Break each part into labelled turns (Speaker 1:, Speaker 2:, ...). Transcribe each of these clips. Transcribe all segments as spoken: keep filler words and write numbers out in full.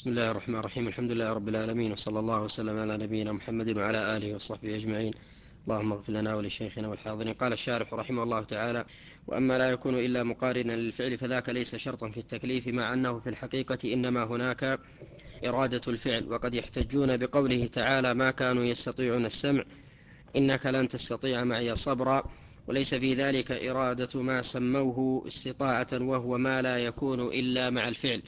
Speaker 1: بسم الله الرحمن الرحيم. الحمد لله رب العالمين، وصلى الله وسلم على نبينا محمد وعلى آله وصحبه أجمعين. اللهم اغفر لنا ولشيخنا والحاضرين. قال الشارح رحمه الله تعالى: وأما لا يكون إلا مقارنا للفعل فذاك ليس شرطا في التكليف، مع أنه في الحقيقة إنما هناك إرادة الفعل. وقد يحتجون بقوله تعالى: ما كانوا يستطيعون السمع إنك لن تستطيع معي صبرا، وليس في ذلك إرادة ما سموه استطاعة، وهو ما لا يكون إلا مع الفعل،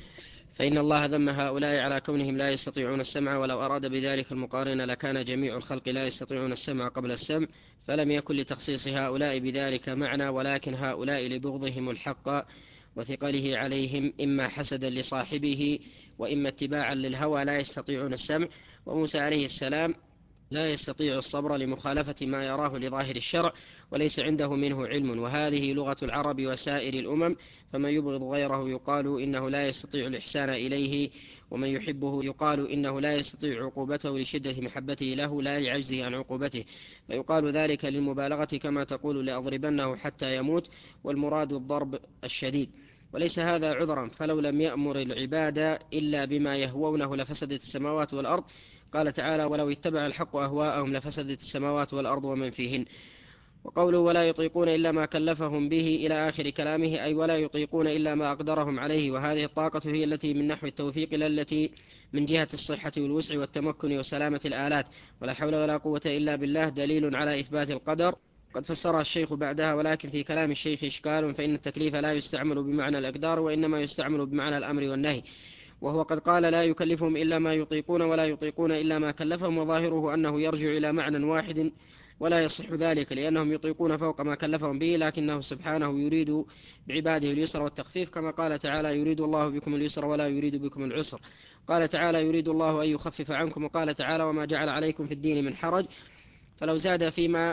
Speaker 1: فإن الله ذم هؤلاء على كونهم لا يستطيعون السمع، ولو أراد بذلك المقارنة لكان جميع الخلق لا يستطيعون السمع قبل السمع، فلم يكن لتخصيص هؤلاء بذلك معنى، ولكن هؤلاء لبغضهم الحق وثقله عليهم إما حسدا لصاحبه وإما اتباعا للهوى لا يستطيعون السمع. وموسى عليه السلام لا يستطيع الصبر لمخالفة ما يراه لظاهر الشرع، وليس عنده منه علم، وهذه لغة العرب وسائر الأمم، فمن يبغض غيره يقال إنه لا يستطيع الإحسان إليه، ومن يحبه يقال إنه لا يستطيع عقوبته لشدة محبته له لا لعجزه عن عقوبته، فيقال ذلك للمبالغة، كما تقول لأضربنه حتى يموت، والمراد الضرب الشديد. وليس هذا عذرا، فلو لم يأمر العباد إلا بما يهوونه لفسدت السماوات والأرض. قال تعالى: ولو اتبع الحق أهواءهم لفسدت السماوات والأرض ومن فيهن. وقوله: ولا يطيقون إلا ما كلفهم به إلى آخر كلامه، أي ولا يطيقون إلا ما أقدرهم عليه، وهذه الطاقة هي التي من نحو التوفيق، لا التي من جهة الصحة والوسع والتمكن وسلامة الآلات. ولا حول ولا قوة إلا بالله دليل على إثبات القدر، قد فسرها الشيخ بعدها: ولكن في كلام الشيخ إشكال، فإن التكليف لا يستعمل بمعنى الأقدار، وإنما يستعمل بمعنى الأمر والنهي، وهو قد قال: لا يكلفهم إلا ما يطيقون ولا يطيقون إلا ما كلفهم، وظاهره أنه يرجع إلى معنى واحد، ولا يصح ذلك لأنهم يطيقون فوق ما كلفهم به، لكنه سبحانه يريد بعباده اليسر والتخفيف، كما قال تعالى: يريد الله بكم اليسر ولا يريد بكم العسر. قال تعالى: يريد الله أن يخفف عنكم. وقال تعالى: وما جعل عليكم في الدين من حرج. فلو زاد فيما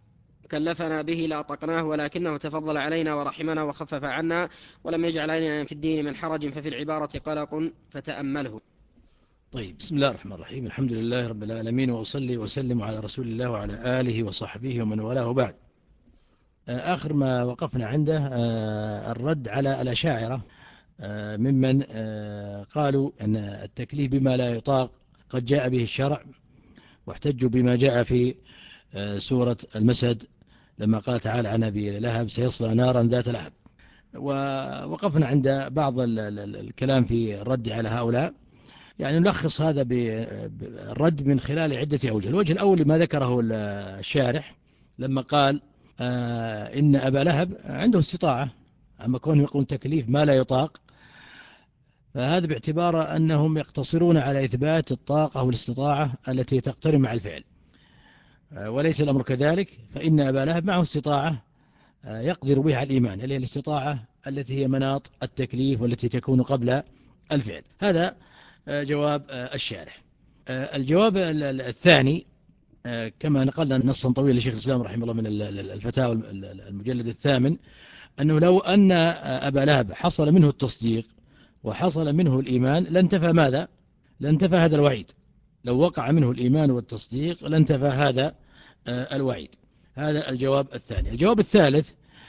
Speaker 1: كلفنا به لأطقناه، ولكنه تفضل علينا ورحمنا وخفف عنا، ولم يجعل علينا في الدين من حرج، ففي العبارة قلق فتأمله.
Speaker 2: طيب، بسم الله الرحمن الرحيم. الحمد لله رب العالمين، وأصلي وسلم على رسول الله وعلى آله وصحبه ومن والاه، بعد. آخر ما وقفنا عنده الرد على الأشاعرة، ممن قالوا أن التكليف بما لا يطاق قد جاء به الشرع، واحتجوا بما جاء في سورة المسد لما قال تعالى عن أبي لهب: سيصلى نارا ذات لهب. ووقفنا عند بعض الكلام في الرد على هؤلاء، يعني نلخص هذا بالرد من خلال عدة أوجه. الوجه الأول لما ذكره الشارح لما قال آه إن أبا لهب عنده استطاعة، أما كونه يقول تكليف ما لا يطاق، فهذا باعتبار أنهم يقتصرون على إثبات الطاقة والاستطاعة التي تقترن مع الفعل، آه وليس الأمر كذلك، فإن أبا لهب معه استطاعة آه يقدر بها على الإيمان، اللي هي الاستطاعة التي هي مناط التكليف والتي تكون قبل الفعل. هذا جواب الشارح. الجواب الثاني، كما نقلنا نصا طويلا لشيخ الإسلام رحمه الله من الفتاوى المجلد الثامن، أنه لو أن أبا لهب حصل منه التصديق وحصل منه الإيمان لانتفى ماذا؟ لانتفى هذا الوعيد. لو وقع منه الإيمان والتصديق لانتفى هذا الوعيد. هذا الجواب الثاني. الجواب الثالث،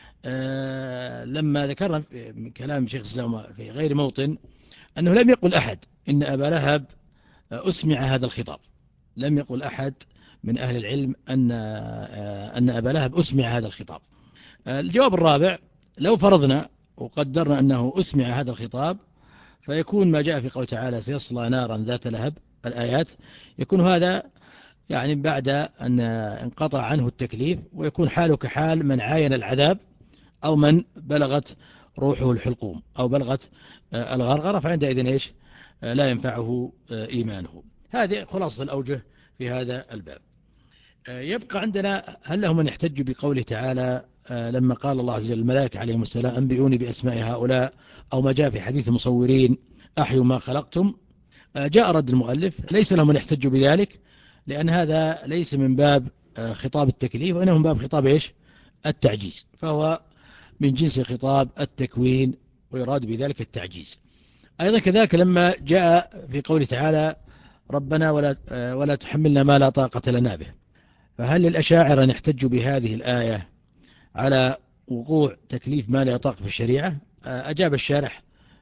Speaker 2: لما ذكرنا من كلام شيخ الإسلام في غير موطن أنه لم يقل أحد إن أبا لهب أسمع هذا الخطاب. لم يقل أحد من أهل العلم أن أن أبا لهب أسمع هذا الخطاب. الجواب الرابع، لو فرضنا وقدرنا أنه أسمع هذا الخطاب، فيكون ما جاء في قول تعالى: سيصلى نارا ذات لهب، الآيات، يكون هذا يعني بعد أن انقطع عنه التكليف، ويكون حاله كحال من عاين العذاب، أو من بلغت روحه الحلقوم، أو بلغت الغرغرة، فعندئذ إيش؟ لا ينفعه إيمانه. هذه خلاصة الأوجه في هذا الباب. يبقى عندنا: هل لهم من يحتج بقوله تعالى لما قال الله عز وجل الملائكة عليهم السلام: أنبئوني بأسماء هؤلاء، أو ما جاء في حديث المصورين: أحيوا ما خلقتم؟ جاء رد المؤلف: ليس لهم من يحتج بذلك، لأن هذا ليس من باب خطاب التكليف، وإنه من باب خطاب إيش؟ التعجيز، فهو من جنس خطاب التكوين، ويراد بذلك التعجيز. أيضا كذلك لما جاء في قوله تعالى: ربنا ولا, ولا تحملنا ما لا طاقة لنا به، فهل للأشاعرة أن يحتجوا بهذه الآية على وقوع تكليف ما لا يطاق في الشريعة؟ أجاب الشارح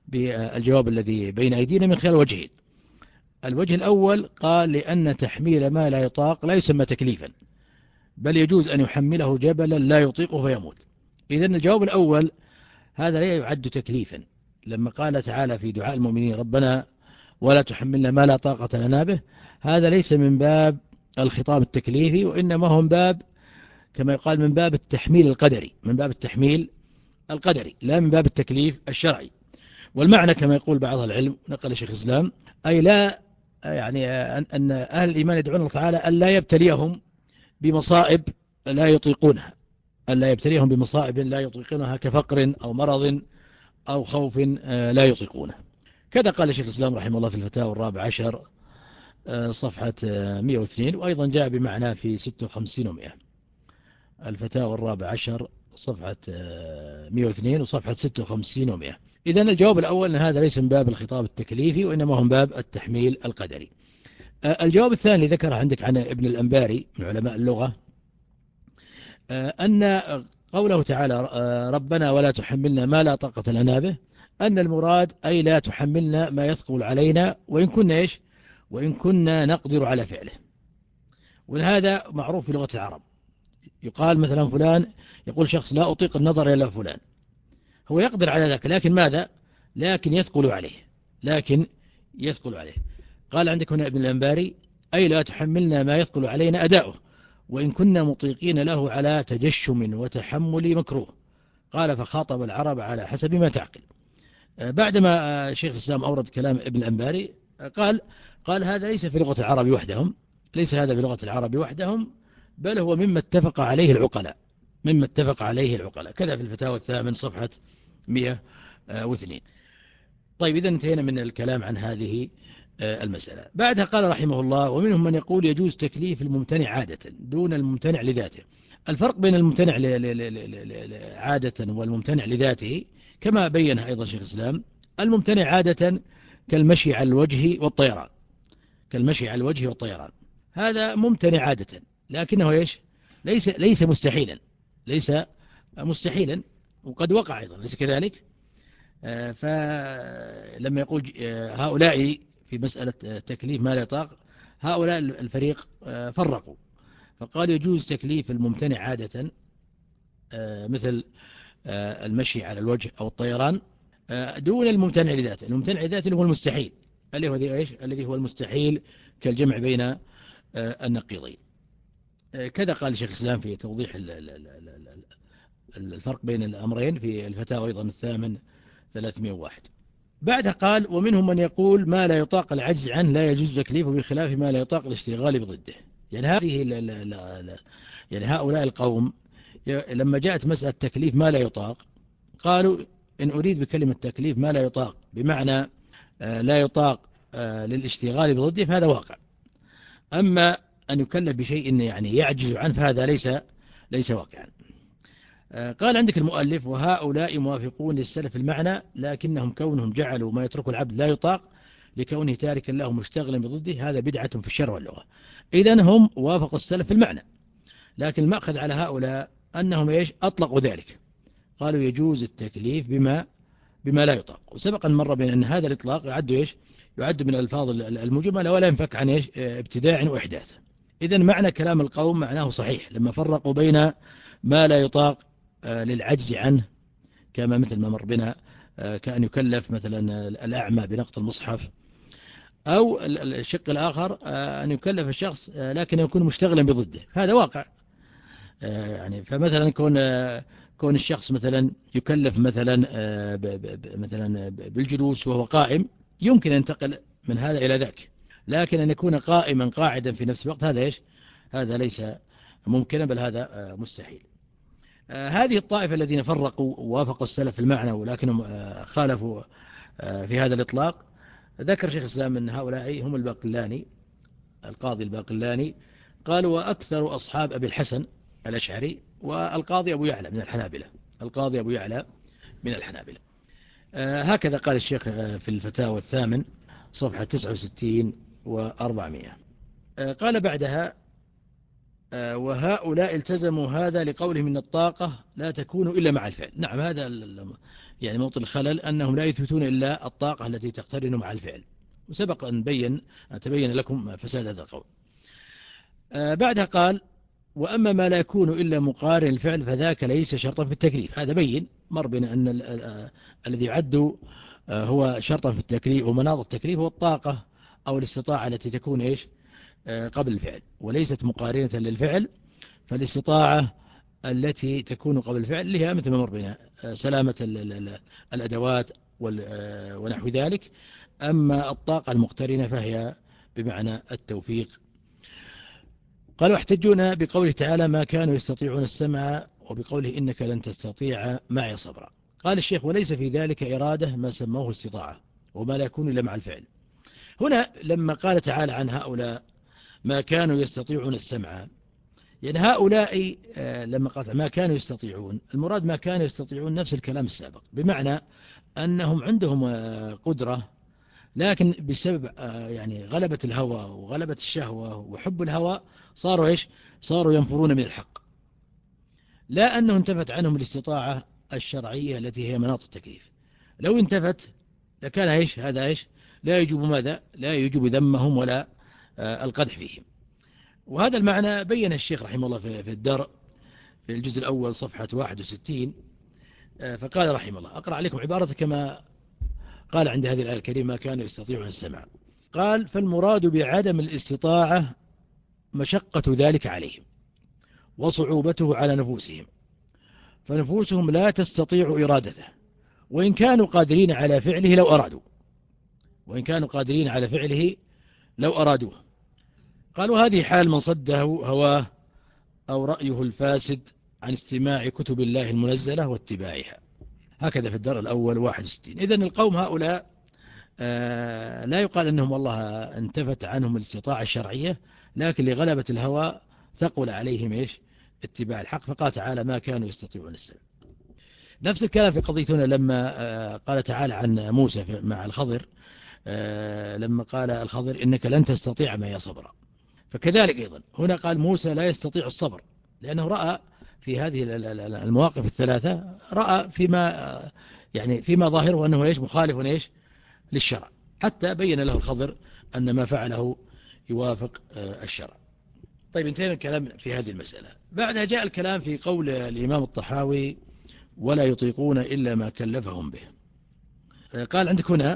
Speaker 2: بالجواب الذي بين أيدينا من خلال وجهين. الوجه الأول قال لأن تحميل ما لا يطاق لا يسمى تكليفا، بل يجوز أن يحمله جبلا لا يطيقه فيموت. إذن الجواب الأول هذا لا يعد تكليفا، لما قال تعالى في دعاء المؤمنين ربنا ولا تحملنا ما لا طاقة لنا به، هذا ليس من باب الخطاب التكليفي، وإنما هو من باب كما يقال من باب التحميل القدري، من باب التحميل القدري لا من باب التكليف الشرعي. والمعنى كما يقول بعض العلم نقل شيخ الإسلام أي لا يعني أن أهل الإيمان يدعون الله تعالى أن لا يبتليهم بمصائب لا يطيقونها، أن لا يبتليهم بمصائب لا يطيقونها كفقر أو مرض أو خوف لا يطيقونه. كذا قال شيخ الإسلام رحمه الله في الفتاوى الرابع عشر صفحة مئة واثنين، وأيضا جاء بمعنى في ستة وخمسين ومئة. الفتاوى الرابع عشر صفحة مئة واثنين وصفحة ستة وخمسين ومئة. إذن الجواب الأول أن هذا ليس من باب الخطاب التكليفي، وإنما هو من باب التحميل القدري. الجواب الثاني ذكر عندك عن ابن الأنباري من علماء اللغة أن قوله تعالى ربنا ولا تحملنا ما لا طاقة لنا به، أن المراد أي لا تحملنا ما يثقل علينا وإن كنا إيش وإن كنا نقدر على فعله. وهذا معروف في لغة العرب، يقال مثلا فلان يقول شخص لا أطيق النظر إلى فلان، هو يقدر على ذلك لكن ماذا لكن يثقل عليه لكن يثقل عليه. قال عندك هنا ابن الأنباري أي لا تحملنا ما يثقل علينا أداؤه وإن كنا مطيقين له على تجشم وتحمل مكروه. قال فخاطب العرب على حسب ما تعقل. بعدما شيخ الإسلام أورد كلام ابن الأنباري قال قال هذا ليس في لغة العرب وحدهم ليس هذا في لغة العرب وحدهم بل هو مما اتفق عليه العقلاء مما اتفق عليه العقلاء. كذا في الفتاوى الثامن صفحة مئة واثنين. طيب إذا انتهينا من الكلام عن هذه المسألة. بعدها قال رحمه الله ومنهم من يقول يجوز تكليف الممتنع عادة دون الممتنع لذاته. الفرق بين الممتنع عادة والممتنع لذاته كما بين أيضا شيخ الإسلام، الممتنع عادة كالمشي على الوجه والطيران كالمشي على الوجه والطيران هذا ممتنع عادة، لكنه إيش ليس ليس مستحيلا ليس مستحيلا وقد وقع أيضا ليس كذلك. فلما يقول هؤلاء في مسألة تكليف ما لا يطاق، هؤلاء الفريق فرقوا فقال يجوز تكليف الممتنع عادة مثل المشي على الوجه أو الطيران دون الممتنع لذاته. الممتنع لذاته هو المستحيل اللي هو إيش الذي هو المستحيل كالجمع بين النقيضين. كذا قال شيخ الإسلام في توضيح الفرق بين الأمرين في الفتاوى أيضا الثامن ثلاثمئة وواحد. بعدها قال ومنهم من يقول ما لا يطاق العجز عنه لا يجوز تكليفه بخلاف ما لا يطاق الاشتغال بضده. يعني هذه لا لا لا لا يعني هؤلاء القوم لما جاءت مسألة تكليف ما لا يطاق قالوا إن أريد بكلمة تكليف ما لا يطاق بمعنى لا يطاق للاشتغال بضده فهذا واقع، أما أن يكلف بشيء يعني يعجز عنه فهذا ليس ليس واقعا. قال عندك المؤلف وهؤلاء موافقون للسلف المعنى لكنهم كونهم جعلوا ما يترك العبد لا يطاق لكونه تاركا له مشتغلا بضده هذا بدعة في الشرع واللغة. إذن هم وافقوا السلف في المعنى، لكن المأخذ على هؤلاء أنهم إيش أطلقوا ذلك، قالوا يجوز التكليف بما بما لا يطاق. وسبق المرة بين أن هذا الإطلاق يعد إيش يعد من الألفاظ المجملة ولا ينفك عن إيش ابتداع وإحداث. إذن معنى كلام القوم معناه صحيح لما فرقوا بين ما لا يطاق للعجز عنه كما مثل ما مر بنا كأن يكلف مثلا الأعمى بنقط المصحف، أو الشق الآخر أن يكلف الشخص لكن يكون مشتغلا بضده هذا واقع. يعني فمثلا كون كون الشخص مثلا يكلف مثلا مثلا بالجلوس وهو قائم يمكن أن ينتقل من هذا إلى ذاك، لكن أن يكون قائما قاعدا في نفس الوقت هذا إيش هذا ليس ممكنا بل هذا مستحيل. هذه الطائفة الذين فرقوا ووافقوا السلف المعنى ولكنهم خالفوا في هذا الإطلاق ذكر شيخ الإسلام أن هؤلاء هم الباقلاني القاضي الباقلاني قال وأكثر أصحاب أبي الحسن الأشعري والقاضي أبو يعلى من الحنابلة القاضي أبو يعلى من الحنابلة. هكذا قال الشيخ في الفتاوى الثامن صفحة تسعة وستين وأربعمائة. قال بعدها وهؤلاء التزموا هذا لقولهم إن الطاقة لا تكون إلا مع الفعل. نعم هذا يعني موطن الخلل أنهم لا يثبتون إلا الطاقة التي تقترن مع الفعل، وسبق أن بين أن تبين لكم فساد هذا القول. آه بعدها قال وأما ما لا يكون إلا مقارن الفعل فذاك ليس شرطا في التكليف. هذا بين مر بنا أن الذي يعد هو شرطا في التكليف ومناط التكليف هو الطاقة أو الاستطاعة التي تكون إيش قبل الفعل وليست مقارنة للفعل. فالاستطاعة التي تكون قبل الفعل لها مثل ما مر بنا سلامة الأدوات ونحو ذلك. أما الطاقة المقترنة فهي بمعنى التوفيق. قالوا يحتجون بقوله تعالى ما كانوا يستطيعون السمع وبقوله إنك لن تستطيع معي صبرا. قال الشيخ وليس في ذلك إرادة ما سموه استطاعة وما لا يكون إلا مع الفعل. هنا لما قال تعالى عن هؤلاء ما كانوا يستطيعون السمع، يعني هؤلاء لما قال ما كانوا يستطيعون المراد ما كانوا يستطيعون نفس الكلام السابق، بمعنى أنهم عندهم قدرة لكن بسبب يعني غلبة الهوى وغلبة الشهوة وحب الهوى صاروا إيش صاروا ينفرون من الحق، لا أنه انتفت عنهم الاستطاعة الشرعية التي هي مناط التكليف. لو انتفت لكان إيش هذا إيش لا يجب ماذا لا يجب ذمهم ولا القدح فيهم. وهذا المعنى بين الشيخ رحمه الله في الدرء في الجزء الأول صفحة واحد وستين. فقال رحمه الله أقرأ عليكم عبارة كما قال عند هذه الآية الكريمة كانوا يستطيعون السمع. قال فالمراد بعدم الاستطاعة مشقة ذلك عليهم وصعوبته على نفوسهم، فنفوسهم لا تستطيع إرادته وإن كانوا قادرين على فعله لو أرادوا وإن كانوا قادرين على فعله لو أرادوه. قالوا هذه حال من صده هواه أو رأيه الفاسد عن استماع كتب الله المنزلة واتباعها. هكذا في الدرء الأول واحد وستين. إذن القوم هؤلاء آه لا يقال أنهم والله انتفت عنهم الاستطاعة الشرعية، لكن لغلبة الهوى ثقل عليهم إيش اتباع الحق، فقال تعالى ما كانوا يستطيعون السمع. نفس الكلام في قضيتنا لما آه قال تعالى عن موسى مع الخضر آه لما قال الخضر إنك لن تستطيع معي صبرا. فكذلك أيضا هنا قال موسى لا يستطيع الصبر لأنه رأى في هذه المواقف الثلاثة رأى فيما يعني فيما ظاهره أنه إيش مخالف إيش للشرع، حتى بين له الخضر أن ما فعله يوافق الشرع. طيب انتهينا الكلام في هذه المسألة. بعدها جاء الكلام في قول الإمام الطحاوي ولا يطيقون إلا ما كلفهم به. قال عندك هنا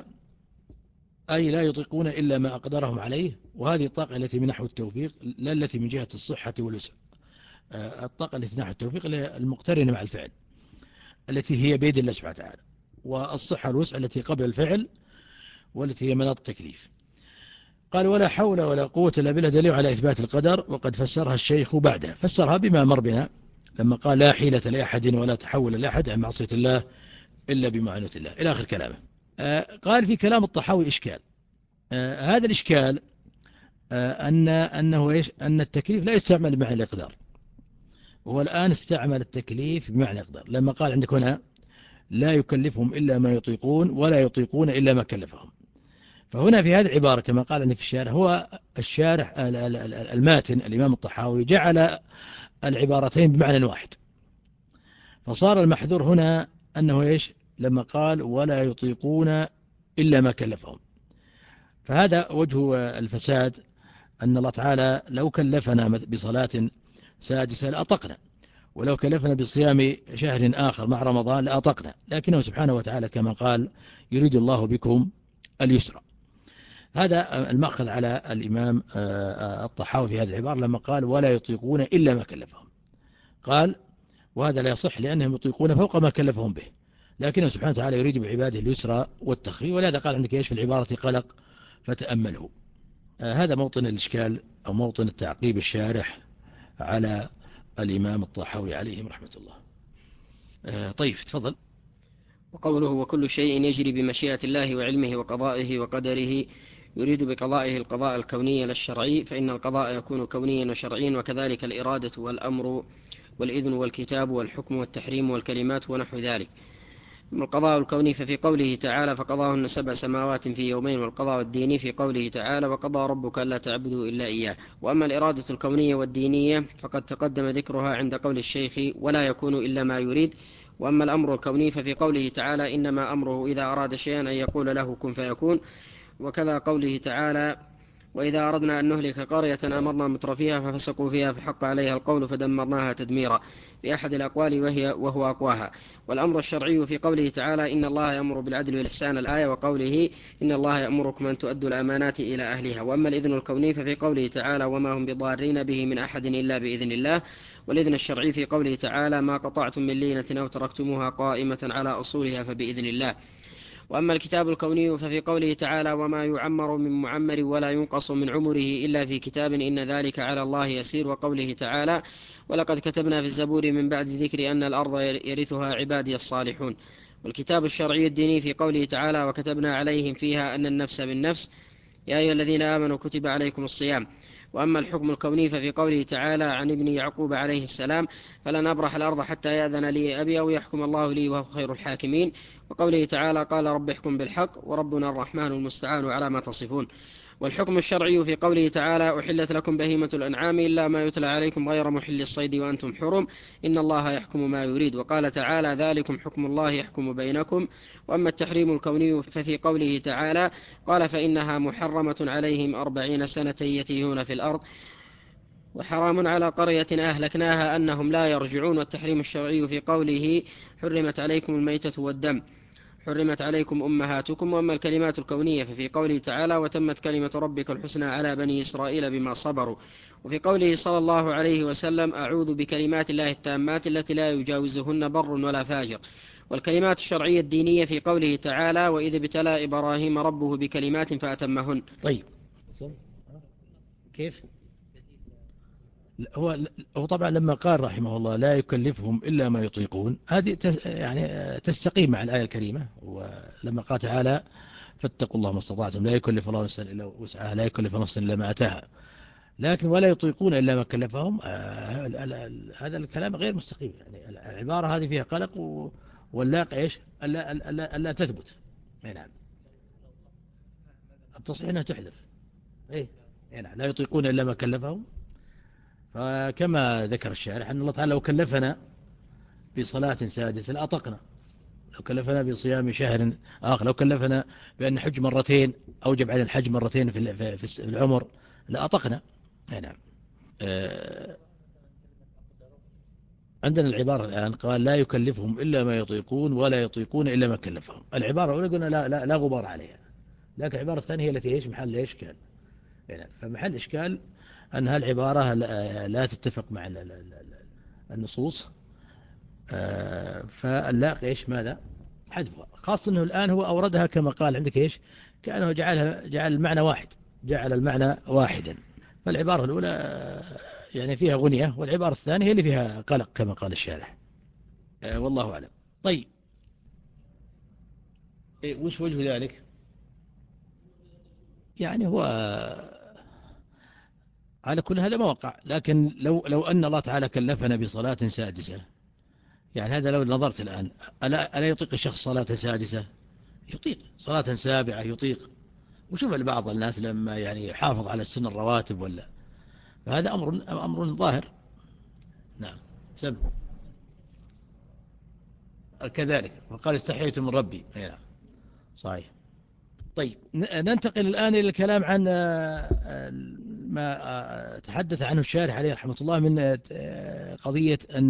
Speaker 2: أي لا يطيقون إلا ما أقدرهم عليه، وهذه الطاقة التي من نحو التوفيق لا التي من جهة الصحة والوسع. الطاقة التي من نحو التوفيق المقترنة مع الفعل التي هي بيد الله سبحانه وتعالى، والصحة والوسع التي قبل الفعل والتي هي مناط التكليف. قال ولا حول ولا قوة إلا بالله دليل على إثبات القدر، وقد فسرها الشيخ بعده فسرها بما مر بنا لما قال لا حيلة لأحد ولا تحول لأحد عن معصية الله إلا بمعونة الله إلى آخر كلامه. قال في كلام الطحاوي إشكال. هذا الإشكال أن أنه إيش أن التكليف لا يستعمل بمعنى الإقدار، وهو الآن استعمل التكليف بمعنى الإقدار لما قال عندك هنا لا يكلفهم إلا ما يطيقون ولا يطيقون إلا ما كلفهم. فهنا في هذه العبارة كما قال عندك في الشارح هو الشارح الماتن الإمام الطحاوي جعل العبارتين بمعنى واحد، فصار المحذور هنا أنه إيش لما قال ولا يطيقون إلا ما كلفهم. فهذا وجه الفساد أن الله تعالى لو كلفنا بصلاة سادسة لأطقنا، ولو كلفنا بصيام شهر آخر مع رمضان لأطقنا، لكنه سبحانه وتعالى كما قال يريد الله بكم اليسر. هذا المأخذ على الإمام الطحاوي في هذه العبارة لما قال ولا يطيقون إلا ما كلفهم. قال وهذا لا يصح لأنهم يطيقون فوق ما كلفهم به، لكنه سبحانه وتعالى يريد بعباده اليسر والتخفيف، ولهذا قال عندك إيش في العبارة قلق فتأمله. هذا موطن الإشكال أو موطن التعقيب الشارح على الإمام الطحاوي عليه رحمة الله. طيب تفضل.
Speaker 1: وقوله وكل شيء يجري بمشيئة الله وعلمه وقضائه وقدره يريد بقضائه القضاء الكوني لا الشرعي، فإن القضاء يكون كونيا وشرعيا، وكذلك الإرادة والأمر والإذن والكتاب والحكم والتحريم والكلمات ونحو ذلك. من القضاء الكوني ففي قوله تعالى فقضاهن سبع سماوات في يومين، والقضاء الديني في قوله تعالى وقضى ربك ألا تعبدوا إلا إياه. وأما الإرادة الكونية والدينية فقد تقدم ذكرها عند قول الشيخ ولا يكون إلا ما يريد، وأما الأمر الكوني ففي قوله تعالى إنما أمره إذا أراد شيئا أن يقول له كن فيكون، وكذا قوله تعالى وإذا أردنا أن نهلك قرية أمرنا مترفيها ففسقوا فيها فحق عليها القول فدمرناها تدميرا في أحد الأقوال وهي وهو أقواها. والأمر الشرعي في قوله تعالى إن الله يأمر بالعدل والإحسان الآية، وقوله إن الله يأمركم أن تؤدوا الأمانات إلى أهلها. وأما الإذن الكوني ففي قوله تعالى وما هم بضارين به من أحد إلا بإذن الله. والإذن الشرعي في قوله تعالى ما قطعتم من لينة أو تركتموها قائمة على أصولها فبإذن الله. وأما الكتاب الكوني ففي قوله تعالى وما يعمر من معمر ولا ينقص من عمره إلا في كتاب إن ذلك على الله يسير. وقوله تعالى ولقد كتبنا في الزبور من بعد ذكر أن الأرض يرثها عبادي الصالحون. والكتاب الشرعي الديني في قوله تعالى وكتبنا عليهم فيها أن النفس بالنفس يا أيها الذين آمنوا كتب عليكم الصيام. وأما الحكم الكوني ففي قوله تعالى عن ابن يعقوب عليه السلام فلن أبرح الأرض حتى يأذن لي أبي أو يحكم الله لي وهو خير الحاكمين. وقوله تعالى قال رب احكم بالحق وربنا الرحمن المستعان على ما تصفون. والحكم الشرعي في قوله تعالى أحلت لكم بهيمة الأنعام إلا ما يتلى عليكم غير محل الصيد وأنتم حرم إن الله يحكم ما يريد. وقال تعالى ذلكم حكم الله يحكم بينكم. وأما التحريم الكوني ففي قوله تعالى قال فإنها محرمة عليهم أربعين سنة يتيهون في الأرض وحرام على قرية أهلكناها أنهم لا يرجعون. والتحريم الشرعي في قوله حرمت عليكم الميتة والدم حرمت عليكم أمهاتكم. وأما الكلمات الكونية ففي قوله تعالى وتمت كلمة ربك الحسنى على بني إسرائيل بما صبروا. وفي قوله صلى الله عليه وسلم أعوذ بكلمات الله التامات التي لا يجاوزهن بر ولا فاجر. والكلمات الشرعية الدينية في قوله تعالى وإذ ابتلى إبراهيم ربه بكلمات فأتمهن.
Speaker 2: طيب كيف هو هو طبعا لما قال رحمه الله لا يكلفهم إلا ما يطيقون هذه يعني تستقيم مع الآية الكريمة. ولما قال تعالى فاتقوا الله ما استطعتم لا يكلف الله نفسا إلا وسعها لا يكلف نفسا إلا ما أتاها لكن ولا يطيقون إلا ما كلفهم. هذا الكلام غير مستقيم. يعني العبارة هذه فيها قلق واللاقى إيش ألا, ألا, ألا تثبت. نعم التصحيح أنها تحذف إيه نعم لا يطيقون إلا ما كلفهم. فكما ذكر الشارح أن الله تعالى لو كلفنا بصلاة سادسة لأطقنا، لو كلفنا بصيام شهر آخر، لو كلفنا بأن نحج مرتين أوجب علينا الحج مرتين في العمر لأطقنا. نعم عندنا العبارة الآن قال لا يكلفهم إلا ما يطيقون ولا يطيقون إلا ما كلفهم. العبارة الأولى قلنا لا, لا, لا غبار عليها، لكن العبارة الثانية هي التي إيش محل إشكال. يعني فمحل إشكال أن هالعبارة لا تتفق مع النصوص، فاللاقي إيش ماذا حذفها، خاصة أنه الآن هو أوردها كما قال عندك إيش كأنه جعلها جعل المعنى واحد جعل المعنى واحدا. فالعبارة الأولى يعني فيها غنية والعبارة الثانية هي اللي فيها قلق كما قال الشارح والله أعلم. طيب وش وجه ذلك؟ يعني هو على كل هذا ما وقع، لكن لو لو أن الله تعالى كلفنا بصلاة سادسة، يعني هذا لو نظرت الآن ألا, ألا يطيق الشخص صلاة سادسة؟ يطيق صلاة سابعة يطيق. وشوف بعض الناس لما يعني يحافظ على السنة الرواتب ولا، فهذا أمر أمر ظاهر. نعم سم كذلك وقال استحييت من ربي. نعم صحيح. طيب ننتقل الآن إلى الكلام عن ما تحدث عنه الشارح عليه رحمة الله من قضية أن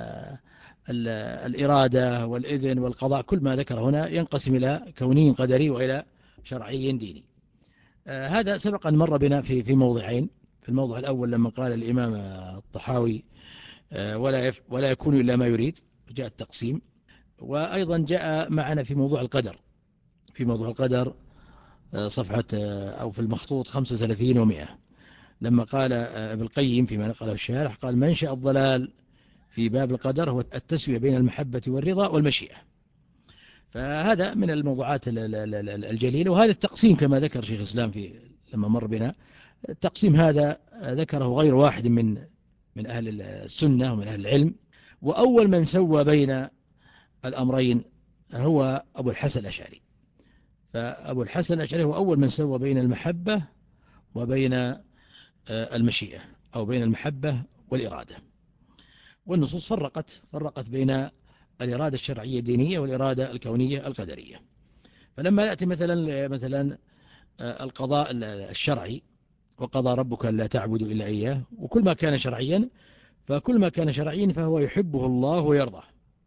Speaker 2: الإرادة والإذن والقضاء كل ما ذكر هنا ينقسم إلى كوني قدري وإلى شرعي ديني. هذا سبق أن مر بنا في في موضعين. في الموضع الأول لما قال الإمام الطحاوي ولا ولا يكون إلا ما يريد جاء التقسيم، وأيضا جاء معنا في موضوع القدر في موضوع القدر صفحة أو في المخطوط خمسة وثلاثين ومئة لما قال ابن القيم فيما نقله الشارح قال منشأ الضلال في باب القدر هو التسوية بين المحبة والرضا والمشيئة. فهذا من الموضوعات الجليلة، وهذا التقسيم كما ذكر شيخ الإسلام في لما مر بنا التقسيم هذا ذكره غير واحد من من أهل السنة ومن أهل العلم. وأول من سوى بين الأمرين هو أبو الحسن الأشعري. فأبو الحسن الأشعري هو أول من سوى بين المحبة وبين المشيئة أو بين المحبة والإرادة. والنصوص فرقت فرقت بين الإرادة الشرعية الدينية والإرادة الكونية القدرية. فلما يأتي مثلا مثلا القضاء الشرعي، وقضى ربك ألا تعبدوا إلا إياه، وكل ما كان شرعيا، فكل ما كان شرعيا فهو يحبه الله ويرضاه،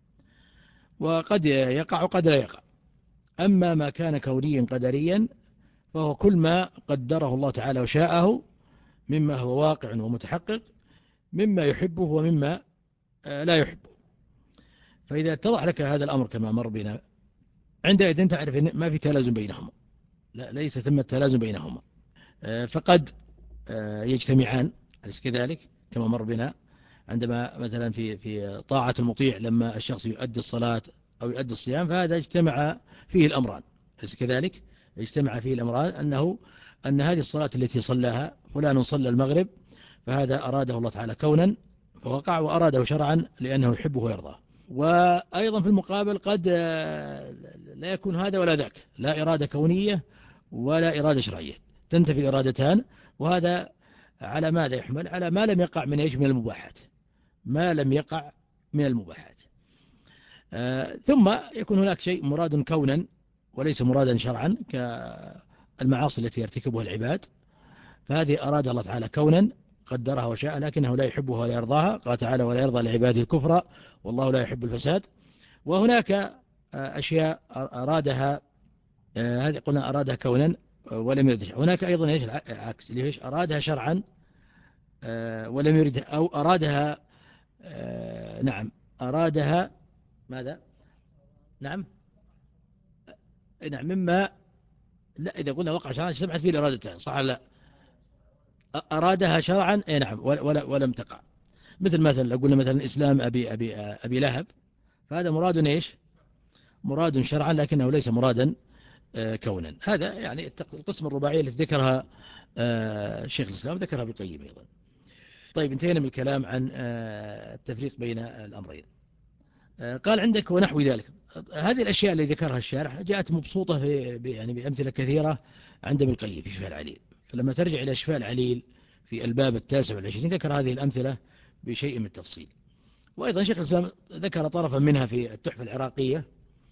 Speaker 2: وقد يقع وقد لا يقع. أما ما كان كونيا قدريا فهو كل ما قدره الله تعالى وشاءه مما هو واقع ومتحقق، مما يحبه ومما لا يحبه. فإذا اتضح لك هذا الأمر كما مر بنا، عندئذ تعرف أن ما في تلازم بينهما، لا ليس ثم تلازم بينهما، فقد يجتمعان، أليس كذلك كما مر بنا عندما مثلا في في طاعة المطيع لما الشخص يؤدي الصلاة أو يؤدي الصيام، فهذا اجتمع فيه الأمران، أليس كذلك؟ اجتمع فيه الأمران أنه أن هذه الصلاة التي صلاها فلان صلى المغرب، فهذا أراده الله تعالى كونا فوقع، وأراده شرعا لأنه يحبه ويرضاه. وأيضا في المقابل قد لا يكون هذا ولا ذاك، لا إرادة كونية ولا إرادة شرعية، تنتفي الإرادتان. وهذا على ماذا يحمل؟ على ما لم يقع من إيش؟ من المباحات، ما لم يقع من المباحات. آه ثم يكون هناك شيء مراد كونا وليس مرادا شرعا، كالمعاصي التي يرتكبها العباد، فهذه أراد الله تعالى كونا قدرها وشاء، لكنه لا يحبها ولا يرضاها. قال تعالى: ولا يرضى لعباده الكفر والله لا يحب الفساد. وهناك أشياء أرادها، هذه قلنا أرادها كونا ولم يردها. هناك أيضا إيش العكس، اللي إيش أرادها شرعا ولم يردها، أو أرادها نعم أرادها ماذا؟ نعم نعم مما لا، إذا قلنا وقع شرعا اجتمعت فيه الإرادتان، صح ولا لا؟ أرادها شرعا أي نعم ولا ولم تقع. مثل مثلا لو قلنا مثلا إسلام أبي أبي أبي لهب، فهذا مراد إيش؟ مراد شرعا لكنه ليس مرادا كونا. هذا يعني القسم الرباعية التي ذكرها شيخ الإسلام ذكرها ابن القيم أيضا. طيب انتهينا من الكلام عن التفريق بين الأمرين. قال عندك ونحو ذلك. هذه الأشياء اللي ذكرها الشارح جاءت مبسوطة في يعني بأمثلة كثيرة عند ابن القيم في شفاء العليل. فلما ترجع إلى شفاء العليل في الباب التاسع والعشرين ذكر هذه الأمثلة بشيء من التفصيل. وأيضا شيخ الإسلام ذكر طرفا منها في التحفة العراقية.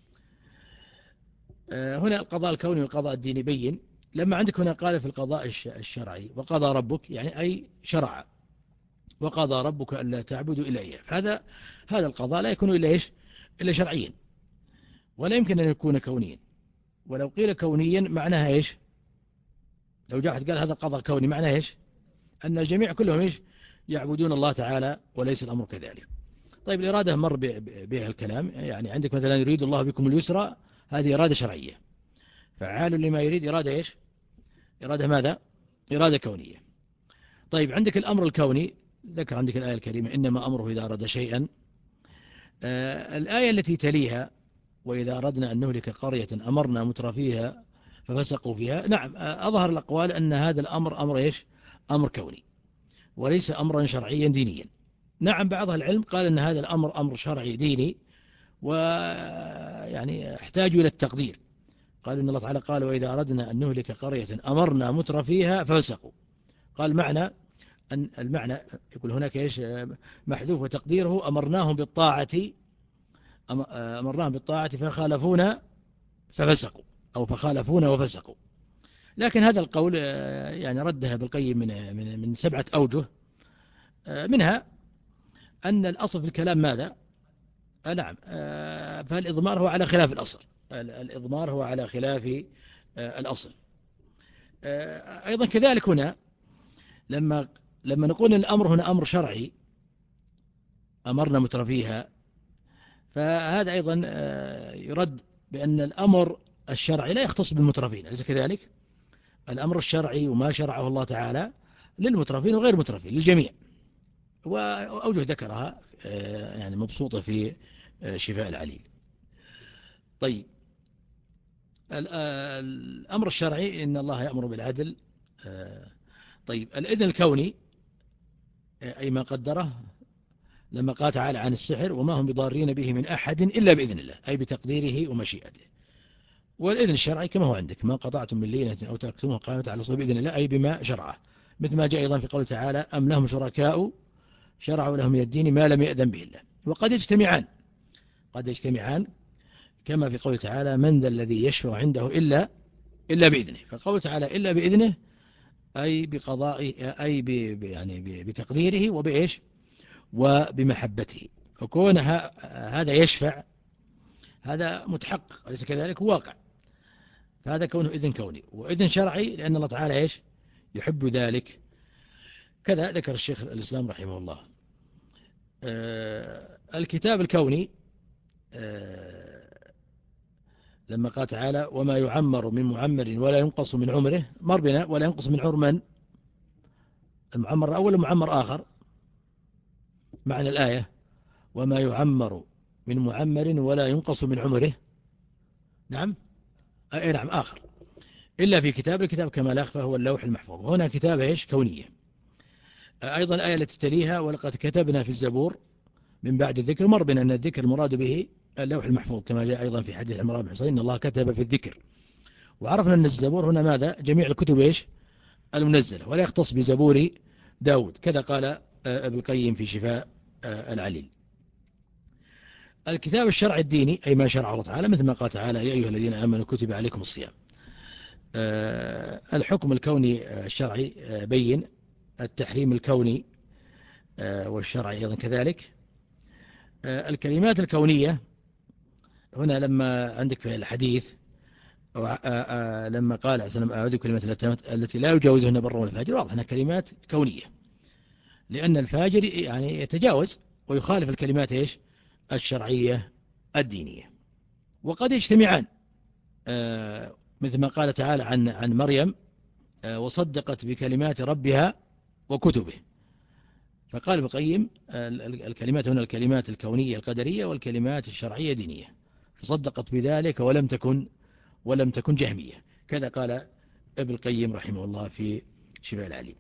Speaker 2: هنا القضاء الكوني والقضاء الديني بين. لما عندك هنا قال في القضاء الشرعي وقضى ربك، يعني أي شرع، وقضى ربك ألا تعبدوا إلا إياه، هذا هذا القضاء لا يكون إلا إيش؟ إلا شرعيا، ولا يمكن أن يكون كونيا. ولو قيل كونيا معناها إيش؟ لو جاء قال هذا القضاء كوني معناه إيش؟ أن الجميع كلهم إيش؟ يعبدون الله تعالى، وليس الأمر كذلك. طيب الإرادة مر بها الكلام، يعني عندك مثلا يريد الله بكم اليسرى، هذه إرادة شرعية، فعال لما يريد إرادة إيش؟ إرادة ماذا؟ إرادة كونية. طيب عندك الأمر الكوني، ذكر عندك الآية الكريمة: إنما أمره إذا أراد شيئا. آه الآية التي تليها: وإذا أردنا أن نهلك قرية أمرنا مترفيها ففسقوا فيها. نعم، أظهر الأقوال أن هذا الأمر أمر إيش؟ أمر كوني وليس أمرا شرعيا دينيا. نعم، بعض العلم قال أن هذا الأمر أمر شرعي ديني، ويعني احتاج إلى التقدير. قال إن الله تعالى قال: وإذا أردنا أن نهلك قرية أمرنا مترفيها ففسقوا. قال معنى أن المعنى يقول هناك إيش محذوف، وتقديره أمرناهم بالطاعة أمرناهم بالطاعة فخالفونا ففسقوا، أو فخالفونا وفسقوا. لكن هذا القول يعني ردها بالقيم من من من سبعة أوجه. منها أن الأصل في الكلام ماذا؟ نعم، فالإضمار هو على خلاف الأصل، الإضمار هو على خلاف الأصل. أيضا كذلك هنا لما لما نقول الأمر هنا أمر شرعي أمرنا مترفيها، فهذا أيضا يرد بأن الأمر الشرعي لا يختص بالمترفين، أليس كذلك؟ الأمر الشرعي وما شرعه الله تعالى للمترفين وغير المترفين، للجميع. وأوجه ذكرها يعني مبسوطة في شفاء العليل. طيب الأمر الشرعي إن الله يأمر بالعدل. طيب الإذن الكوني أي ما قدره، لما قال تعالى عن السحر: وما هم بضارين به من أحد إلا بإذن الله، أي بتقديره ومشيئته. والإذن الشرعي كما هو عندك: ما قطعتم من لينة أو تركتموها قائمة على الأصل بإذن الله، أي بما شرعه. مثل ما جاء أيضا في قول تعالى: أم لهم شركاء شرعوا لهم من الدين ما لم يأذن به الله. وقد يجتمعان، قد يجتمعان، كما في قوله تعالى من ذا الذي يشفع عنده إلا إلا بإذنه. فقوله تعالى إلا بإذنه أي بقضائه، أي ب يعني بتقديره وبإيش وبمحبته. فكون هذا يشفع هذا متحقق، أليس كذلك؟ واقع. فهذا كونه إذن كوني، وإذن شرعي لأن الله تعالى إيش يحب ذلك. كذا ذكر الشيخ الإسلام رحمه الله. آه الكتاب الكوني آه لما قال تعالى وما يعمر من معمر ولا ينقص من عمره، مر بنا ولا ينقص من عمر من؟ المعمر الأول ومعمر آخر. معنى الآية وما يعمر من معمر ولا ينقص من عمره، نعم أي نعم آخر، إلا في كتاب، الكتاب كما لا يخفى هو اللوح المحفوظ. هنا كتاب إيش كونية. أيضا الآية التي تليها ولقد كتبنا في الزبور من بعد الذكر، مر بنا أن الذكر المراد به اللوح المحفوظ كما جاء أيضا في حديث عمران بن حصين إن الله كتب في الذكر. وعرفنا أن الزبور هنا ماذا؟ جميع الكتب إيش المنزلة، ولا يختص بزبور داود، كذا قال ابن القيم في شفاء العليل. الكتاب الشرعي الديني أي ما شرع الله تعالى، مثل ما قال تعالى يا أيها الذين آمنوا كتب عليكم الصيام. الحكم الكوني الشرعي بين التحريم الكوني والشرعي أيضا كذلك. الكلمات الكونية هنا لما عندك في الحديث لما قال أعوذ بكلمات التي لا يجاوزهن بر ولا فاجر، واضح أنها كلمات كونية، لأن الفاجر يعني يتجاوز ويخالف الكلمات إيش الشرعية الدينية. وقد يجتمعان مثل ما قال تعالى عن عن مريم وصدقت بكلمات ربها وكتبه. فقال ابن القيم الكلمات هنا الكلمات الكونية القدرية والكلمات الشرعية دينية، فصدقت بذلك ولم تكن ولم تكن جهمية، كذا قال ابن القيم رحمه الله في شفاء العليل.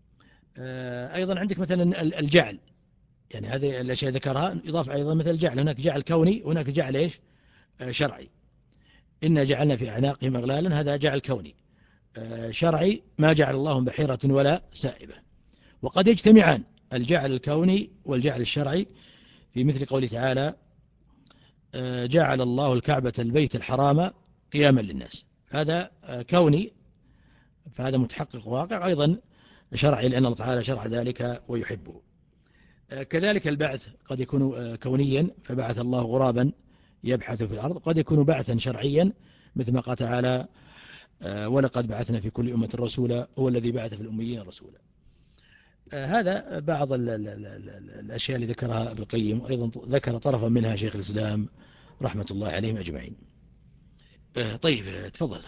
Speaker 2: أيضا عندك مثلا الجعل، يعني هذه الأشياء ذكرها يضاف أيضا مثل الجعل، هناك جعل كوني وهناك جعل إيش شرعي. إنا جعلنا في أعناقهم أغلالا، هذا جعل كوني. شرعي ما جعل الله بحيرة ولا سائبة. وقد يجتمعان الجعل الكوني والجعل الشرعي في مثل قوله تعالى جعل الله الكعبة البيت الحرام قياما للناس، هذا كوني فهذا متحقق واقع، أيضا شرعي لأن الله تعالى شرع ذلك ويحبه. كذلك البعث قد يكون كونيا فبعث الله غرابا يبحث في الأرض، قد يكون بعثا شرعيا مثل ما قال تعالى ولقد بعثنا في كل أمة رسولا هو الذي بعث في الأميين رسولا. هذا بعض ال ال ال الأشياء اللي ذكرها ابن القيم، أيضا ذكر طرفا منها شيخ الإسلام رحمة الله عليهم أجمعين. طيب تفضل.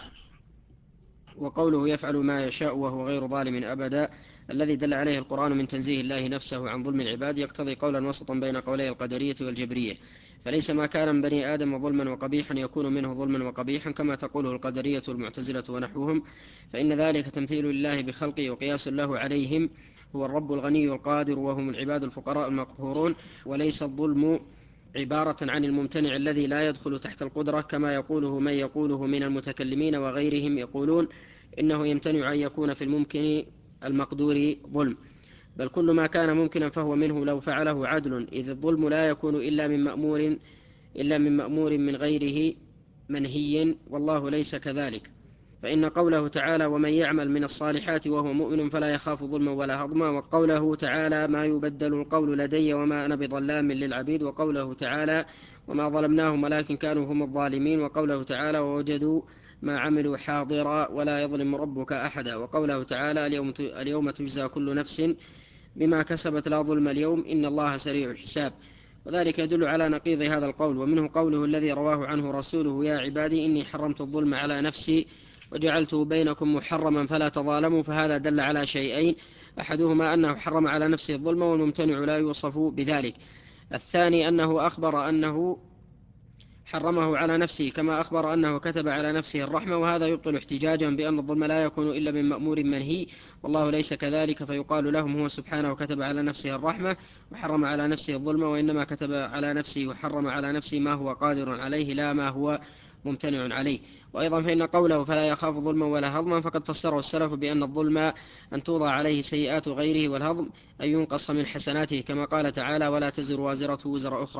Speaker 1: وقوله يفعل ما يشاء وهو غير ظالم أبدا الذي دل عليه القرآن من تنزيه الله نفسه عن ظلم العباد يقتضي قولا وسطا بين قولي القدرية والجبرية، فليس ما كان من بني آدم ظلما وقبيحا يكون منه ظلما وقبيحا كما تقوله القدرية والمعتزلة ونحوهم، فإن ذلك تمثيل لله بخلقه وقياس له عليهم. هو الرب الغني القادر وهم العباد الفقراء المقهورون، وليس الظلم عبارة عن الممتنع الذي لا يدخل تحت القدرة كما يقوله من يقوله من المتكلمين وغيرهم، يقولون إنه يمتنع أن يكون في الممكن المقدور ظلم، بل كل ما كان ممكنا فهو منه لو فعله عدل، إذ الظلم لا يكون إلا من مأمور إلا من مأمور من غيره منهي، والله ليس كذلك. فإن قوله تعالى ومن يعمل من الصالحات وهو مؤمن فلا يخاف ظلما ولا هضما، وقوله تعالى ما يبدل القول لدي وما أنا بظلام للعبيد، وقوله تعالى وما ظلمناهم ولكن كانوا هم الظالمين، وقوله تعالى ووجدوا ما عملوا حاضرا ولا يظلم ربك أحدا، وقوله تعالى اليوم, اليوم تجزى كل نفس بما كسبت لا ظلم اليوم إن الله سريع الحساب. وذلك يدل على نقيض هذا القول. ومنه قوله الذي رواه عنه رسوله يا عبادي إني حرمت الظلم على نفسي وجعلته بينكم محرما فلا تظالموا، فهذا دل على شيئين، أحدهما أنه حرم على نفسه الظلم والممتنع لا يوصف بذلك، الثاني أنه أخبر أنه حرمه على نفسه كما أخبر أنه كتب على نفسه الرحمة، وهذا يبطل احتجاجا بأن الظلم لا يكون إلا من مأمور منهي، والله ليس كذلك، فيقال لهم هو سبحانه كتب على نفسه الرحمة وحرم على نفسه الظلم، وإنما كتب على نفسه وحرم على نفسه ما هو قادر عليه لا ما هو ممتنع عليه. وأيضا فإن قوله فلا يخاف ظلما ولا هضما فقد فسره السلف بأن الظلم أن توضع عليه سيئات غيره، والهضم أن ينقص من حسناته كما قال تعالى ولا تزر وازرة وزر أخرى.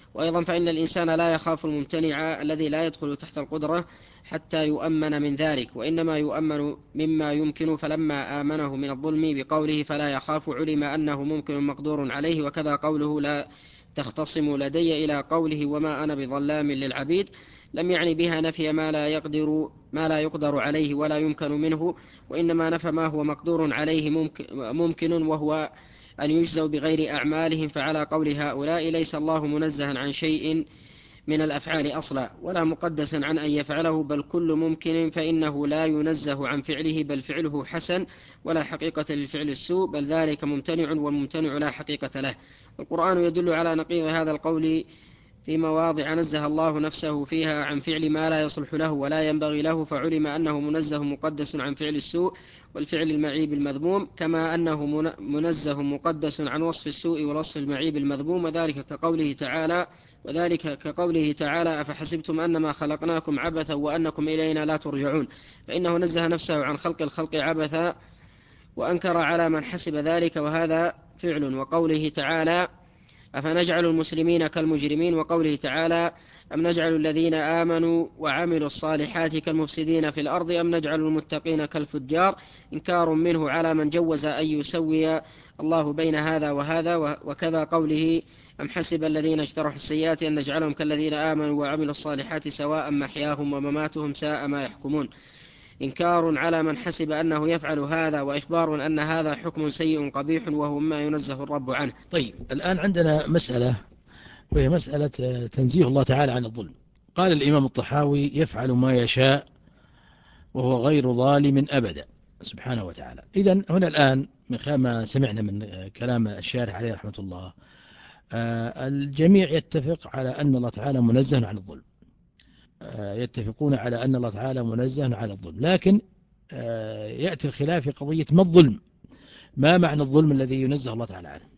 Speaker 1: وأيضا فإن الإنسان لا يخاف الممتنع الذي لا يدخل تحت القدرة حتى يؤمن من ذلك، وإنما يؤمن مما يمكن، فلما آمنه من الظلم بقوله فلا يخاف علم أنه ممكن مقدور عليه. وكذا قوله لا تختصم لدي إلى قوله وما أنا بظلام للعبيد لم يعني بها نفي ما لا يقدر ما لا يقدر عليه ولا يمكن منه، وإنما نفى ما هو مقدور عليه ممكن, ممكن وهو أن يجزوا بغير أعمالهم. فعلى قول هؤلاء ليس الله منزها عن شيء من الأفعال أصلا ولا مقدسا عن أن يفعله، بل كل ممكن فإنه لا ينزه عن فعله، بل فعله حسن ولا حقيقة للفعل السوء، بل ذلك ممتنع والممتنع لا حقيقة له. القرآن يدل على نقيض هذا القول في مواضع نزه الله نفسه فيها عن فعل ما لا يصلح له ولا ينبغي له، فعلم أنه منزه مقدس عن فعل السوء والفعل المعيب المذموم، كما أنه منزه مقدس عن وصف السوء والوصف المعيب المذموم. وذلك كقوله تعالى وذلك كقوله تعالى أفحسبتم أنما خلقناكم عبثا وأنكم إلينا لا ترجعون، فإنه نزه نفسه عن خلق الخلق عبثا وأنكر على من حسب ذلك، وهذا فعل. وقوله تعالى أفنجعل المسلمين كالمجرمين، وقوله تعالى أم نجعل الذين آمنوا وعملوا الصالحات كالمفسدين في الأرض أم نجعل المتقين كالفجار، إنكار منه على من جوز أن يسوي الله بين هذا وهذا. وكذا قوله أم حسب الذين اجترحوا السيئات أن نجعلهم كالذين آمنوا وعملوا الصالحات سواء محياهم ومماتهم ساء ما يحكمون، إنكار على من حسب أنه يفعل هذا وإخبار أن هذا حكم سيء قبيح وهو مما ينزه الرب عنه.
Speaker 2: طيب، الآن عندنا مسألة وهي مسألة تنزيه الله تعالى عن الظلم. قال الإمام الطحاوي يفعل ما يشاء وهو غير ظالم أبدا سبحانه وتعالى. إذن هنا الآن ما سمعنا من كلام الشارح عليه رحمة الله، الجميع يتفق على أن الله تعالى منزه عن الظلم، يتفقون على أن الله تعالى منزه عن الظلم، لكن يأتي الخلاف في قضية ما الظلم، ما معنى الظلم الذي ينزه الله تعالى عنه.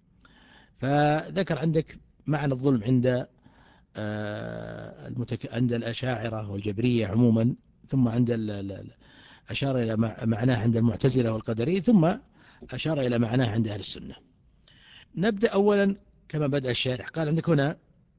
Speaker 2: فذكر عندك معنى الظلم عند المتك... عند الأشاعرة والجبرية عموما، ثم عند ال... أشار إلى معناه عند المعتزلة والقدرية، ثم أشار إلى معناه عند أهل السنة. نبدأ أولا كما بدأ الشارح، قال عندك هنا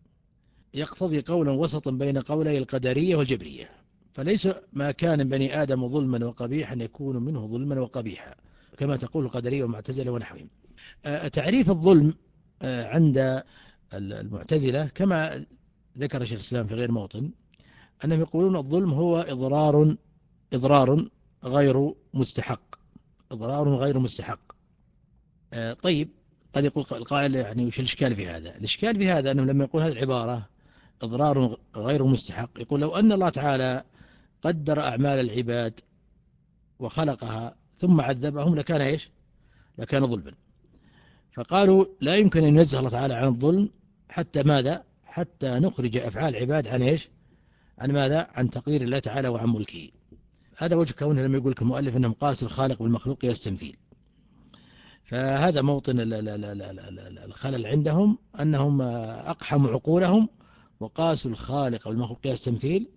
Speaker 2: يقتضي قولا وسطا بين قولي القدرية والجبرية، فليس ما كان بني آدم ظلما وقبيحا يكون منه ظلما وقبيحا كما تقول القدرية والمعتزلة ونحوهم. تعريف الظلم عند المعتزلة كما ذكر شيخ الإسلام في غير موطن، أنهم يقولون الظلم هو إضرار إضرار غير مستحق إضرار غير مستحق. طيب، قد يقول القائل يعني وش الإشكال في هذا؟ الإشكال في هذا أنه لما يقول هذه العبارة إضرار غير مستحق، يقول لو أن الله تعالى قدر أعمال العباد وخلقها ثم عذبهم لكان إيش؟ لكان ظلما. فقالوا لا يمكن أن ينزه الله تعالى عن الظلم حتى ماذا؟ حتى نخرج أفعال العباد عن إيش؟ عن ماذا؟ عن تقدير الله تعالى وعن ملكه. هذا وجه كونه لما يقول المؤلف أنهم قاسوا الخالق بالمخلوق يستمثيل. فهذا موطن الخلل عندهم، أنهم أقحموا عقولهم وقاسوا الخالق والمخلوق يستمثيل،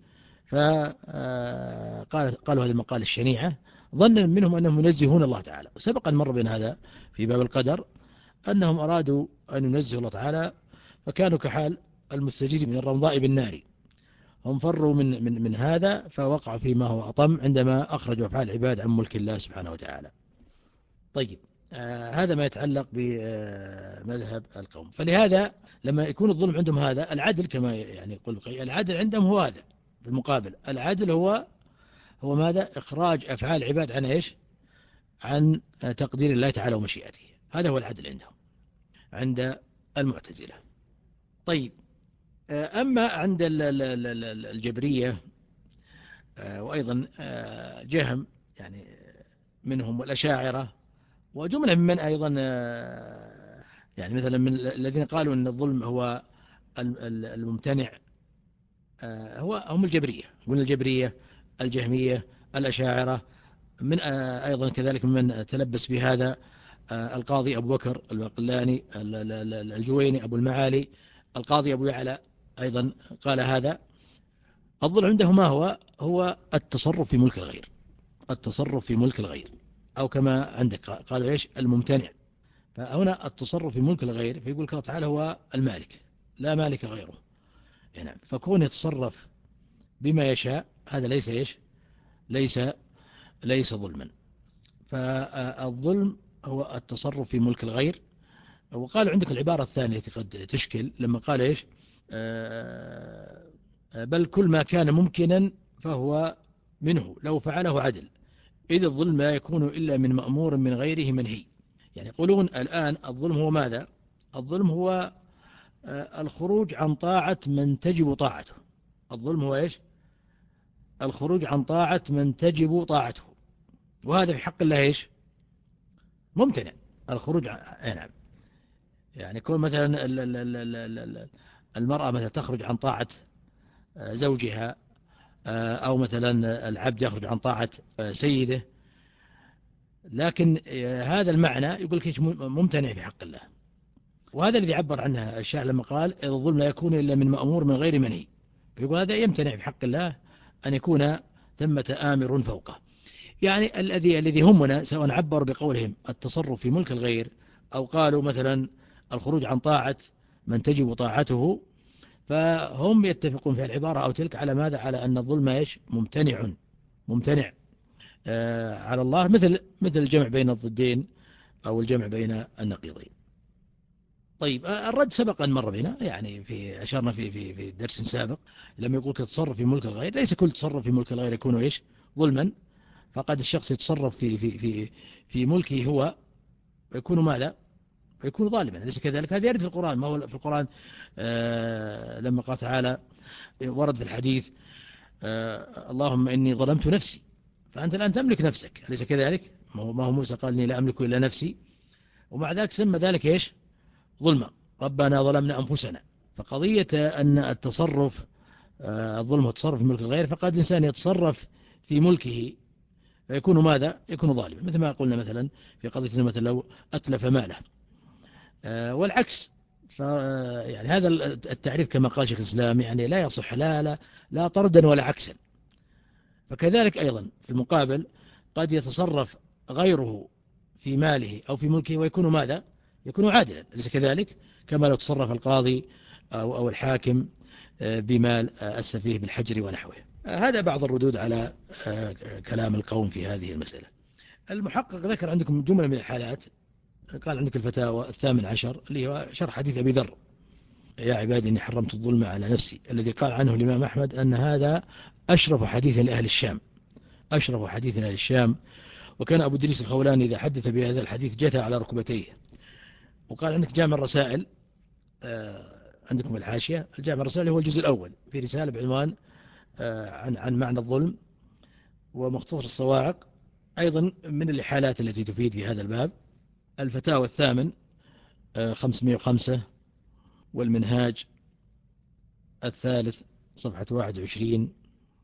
Speaker 2: فقالوا هذه المقالة الشنيعة ظنا منهم أنهم ينزهون الله تعالى. وسبق أن مر بنا هذا في باب القدر، أنهم أرادوا أن ينزهوا الله تعالى فكانوا كحال المستجير من الرمضاء بالنار، هم فروا من, من, من هذا فوقعوا فيما هو أطم عندما أخرجوا أفعال العباد عن ملك الله سبحانه وتعالى. طيب، آه هذا ما يتعلق بمذهب القوم. فلهذا لما يكون الظلم عندهم هذا، العدل كما يعني يقول العدل عندهم هو هذا. بالمقابل العدل هو هو ماذا؟ إخراج أفعال العباد عن إيش؟ عن تقدير الله تعالى ومشيئته. هذا هو العدل عندهم عند المعتزلة. طيب، أما عند الجبرية وأيضا جهم يعني منهم والأشاعرة وجملة من أيضا يعني مثلا من الذين قالوا أن الظلم هو الممتنع هو هم الجبرية، قلنا الجبرية الجهمية الأشاعرة، من أيضا كذلك من تلبس بهذا القاضي أبو بكر الباقلاني الجويني أبو المعالي، القاضي أبو يعلى أيضا قال هذا. الظلم عنده ما هو؟ هو التصرف في ملك الغير، التصرف في ملك الغير، أو كما عندك قالوا إيش؟ الممتنع. فهنا التصرف في ملك الغير، فيقول الله تعالى هو المالك لا مالك غيره. يعني فكون يتصرف بما يشاء هذا ليس إيش ليس ليس ظلما. فالظلم هو التصرف في ملك الغير. وقالوا عندك العبارة الثانية التي قد تشكل لما قال إيش آه بل كل ما كان ممكنا فهو منه لو فعله عدل، إذ الظلم لا يكون إلا من مأمور من غيره منهي. يعني يقولون الآن الظلم هو ماذا؟ الظلم هو الخروج عن طاعة من تجب طاعته. الظلم هو إيش الخروج عن طاعة من تجب طاعته، وهذا في حق الله إيش ممتنع. الخروج عن نعم يعني يكون مثلا المرأة مثلا تخرج عن طاعة زوجها، أو مثلا العبد يخرج عن طاعة سيده، لكن هذا المعنى يقول لك ممتنع في حق الله. وهذا الذي عبر عنه الشاعر لما قال إذا الظلم لا يكون إلا من مأمور من غير منهي. فيقول هذا يمتنع في حق الله أن يكون ثمة آمر فوقه. يعني الذي الذي همنا سواء عبروا بقولهم التصرف في ملك الغير، أو قالوا مثلا الخروج عن طاعة من تجب طاعته، فهم يتفقون في العبارة أو تلك على ماذا؟ على أن الظلم إيش ممتنع ممتنع آه على الله، مثل مثل الجمع بين الضدين أو الجمع بين النقيضين. طيب الرد سبق أن مر بنا، يعني في أشرنا في في في درس سابق لما يقول تصرف في ملك الغير، ليس كل تصرف في ملك الغير يكون إيش ظلما، فقد الشخص يتصرف في في في في ملكه هو يكون ماذا؟ يكون ظالما، ليس كذلك؟ هذا يرد في القرآن. ما هو في القرآن آه لما قال تعالى ورد في الحديث آه اللهم إني ظلمت نفسي، فأنت الآن تملك نفسك، أليس كذلك؟ ما هو موسى قال إني لا أملك إلا نفسي، ومع ذلك سمى ذلك إيش ظلما، ربنا ظلمنا أنفسنا. فقضية أن التصرف آه الظلم والتصرف في ملك الغير، فقد الإنسان يتصرف في ملكه فيكون ماذا؟ يكون ظالما، مثل ما قلنا مثلا في قضية مثلا لو أتلف ماله آه والعكس. يعني هذا التعريف كما قال شيخ الإسلام يعني لا يصح لا لا لا طردا ولا عكسا. فكذلك أيضا في المقابل قد يتصرف غيره في ماله أو في ملكه ويكون ماذا؟ يكون عادلا، أليس كذلك؟ كما لو تصرف القاضي أو أو الحاكم بمال السفيه بالحجر ونحوه. هذا بعض الردود على كلام القوم في هذه المسألة. المحقق ذكر عندكم جملة من الحالات، قال عندك الفتاوى الثامن عشر اللي هو شرح حديث أبي ذر يا عبادي إني حرمت الظلم على نفسي، الذي قال عنه الإمام أحمد أن هذا أشرف حديث لأهل الشام، أشرف حديث لأهل الشام. وكان أبو دريس الخولاني إذا حدث بهذا الحديث جثى على ركبتيه. وقال عندك جامع الرسائل عندكم الحاشية، الجامع الرسائل هو الجزء الأول في رسالة بعنوان عن عن معنى الظلم ومختصر الصواعق، أيضا من الحالات التي تفيد في هذا الباب. الفتاوى الثامن خمسمائة وخمسة، والمنهاج الثالث صفحة واحد وعشرين،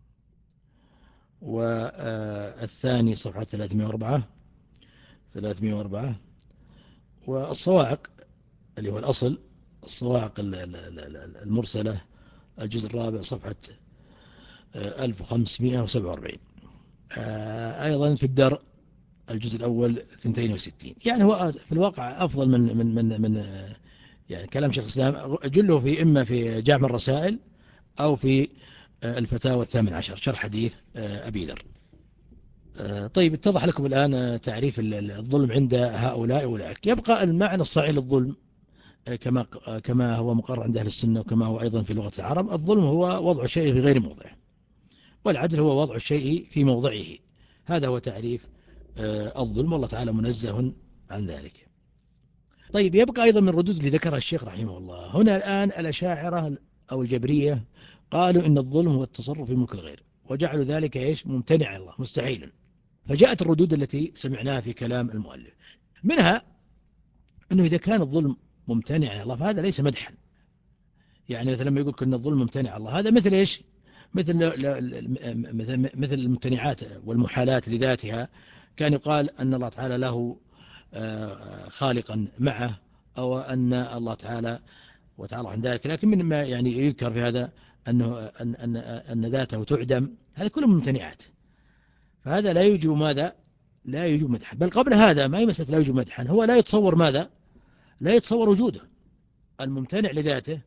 Speaker 2: والثاني صفحة ثلاثمائة وأربعة ثلاثمائة وأربعة، والصواعق اللي هو الأصل الصواعق المرسلة الجزء الرابع صفحة ألف وخمسمائة وسبعة وأربعين. أيضا في الدرء الجزء الأول اثنين وستين. يعني هو في الواقع أفضل من من من من يعني كلام شيخ الإسلام جله في إما في جامع الرسائل أو في الفتاوى الثامن عشر شرح حديث أبي ذر. طيب اتضح لكم الآن تعريف الظلم عند هؤلاء أولئك. يبقى المعنى الصحيح للظلم كما كما هو مقرر عند أهل السنة وكما هو أيضا في لغة العرب. الظلم هو وضع الشيء في غير موضعه، والعدل هو وضع الشيء في موضعه. هذا هو تعريف الظلم، والله تعالى منزه عن ذلك. طيب يبقى أيضا من الردود اللي ذكرها الشيخ رحمه الله هنا الآن الأشاعرة أو الجبرية قالوا إن الظلم هو التصرف في ملك الغير، وجعلوا ذلك إيش ممتنع الله مستحيلا. فجاءت الردود التي سمعناها في كلام المؤلف، منها أنه إذا كان الظلم ممتنع على الله فهذا ليس مدحا. يعني مثلا لما يقول أن الظلم ممتنع على الله هذا مثل إيش مثل مثل الممتنعات والمحالات لذاتها. كان يقال أن الله تعالى له خالقا معه، أو أن الله تعالى وتعالى عن ذلك، لكن من ما يعني يذكر في هذا أنه أن, أن, أن ذاته تعدم، هذه كلها ممتنعات. فهذا لا يوجب ماذا؟ لا يوجب مدحا. بل قبل هذا ما هي مسألة لا يوجب مدحا، هو لا يتصور ماذا؟ لا يتصور وجوده. الممتنع لذاته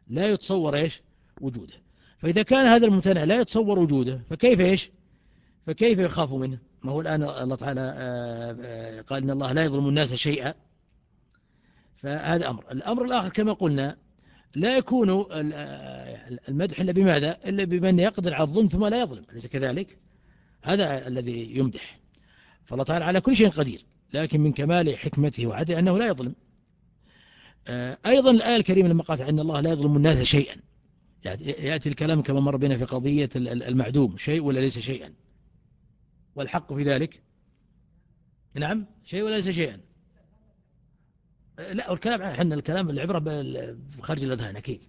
Speaker 2: لا يتصور إيش وجوده. فإذا كان هذا الممتنع لا يتصور وجوده فكيف إيش فكيف يخاف منه؟ ما هو الآن الله تعالى قال إن الله لا يظلم الناس شيئا، فهذا أمر. الأمر الآخر كما قلنا لا يكون المدح إلا بماذا؟ إلا بمن يقدر على الظلم ثم لا يظلم، أليس كذلك؟ هذا الذي يمدح. فالله تعالى على كل شيء قدير، لكن من كمال حكمته وعدله أنه لا يظلم. أيضا الآية الكريمة لما قالت أن الله لا يظلم الناس شيئا، يأتي الكلام كما مر بنا في قضية المعدوم، شيء ولا ليس شيئا؟ والحق في ذلك نعم شيء ولا ليس شيئا. لا، والكلام احنا الكلام العبرة بخارج الأذهان أكيد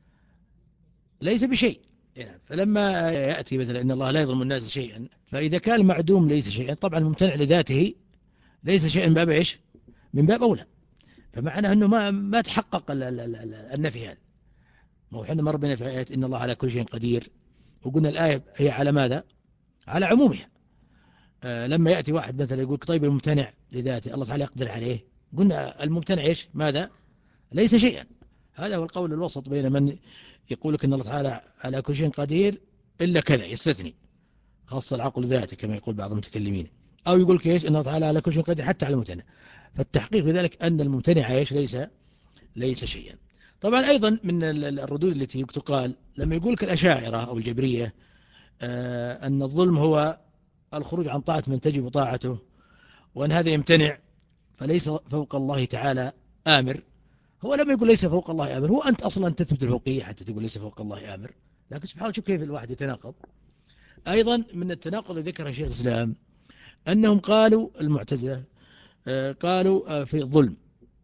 Speaker 2: ليس بشيء. فلما يأتي مثلا إن الله لا يظلم الناس شيئا، فإذا كان المعدوم ليس شيئا طبعا الممتنع لذاته ليس شيئا من باب إيش؟ من باب أولى. فمعنى أنه ما ما تحقق النفي هذا. ما هو حنا مر بنا في آية إن الله على كل شيء قدير، وقلنا الآية هي على ماذا؟ على عمومها. آه لما يأتي واحد مثلا يقول طيب الممتنع لذاته الله تعالى يقدر عليه، قلنا الممتنع إيش؟ ماذا؟ ليس شيئا. هذا هو القول الوسط بين من يقول لك إن الله تعالى على كل شيء قدير إلا كذا، يستثني خاصة العقل ذاته كما يقول بعض المتكلمين، أو يقول لك إيش؟ إن الله تعالى على كل شيء قدير حتى على الممتنع. فالتحقيق بذلك أن الممتنع إيش؟ ليس ليس شيئا. طبعا أيضا من الردود التي تقال لما يقول لك الأشاعرة أو الجبرية آه أن الظلم هو الخروج عن طاعة من تجب طاعته، وأن هذا يمتنع فليس فوق الله تعالى آمر. هو لما يقول ليس فوق الله آمر، هو أنت أصلا تثبت الفوقية حتى تقول ليس فوق الله آمر، لكن سبحان الله شوف كيف الواحد يتناقض. أيضا من التناقض اللي ذكره شيخ الإسلام أنهم قالوا المعتزلة آه قالوا آه في الظلم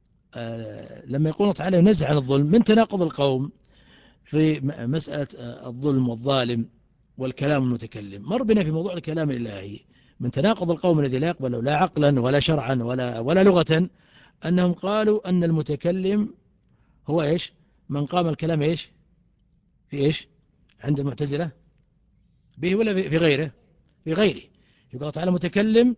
Speaker 2: آه لما يقولون تعالى ينزع عن الظلم، من تناقض القوم في مسألة الظلم والظالم والكلام المتكلم. مر بنا في موضوع الكلام الإلهي من تناقض القوم الذي لا يقبل لا عقلا ولا شرعا ولا ولا لغة، أنهم قالوا أن المتكلم هو إيش؟ من قام الكلام إيش؟ في إيش؟ عند المعتزلة به ولا في غيره؟ في غيره. يقول تعالى متكلم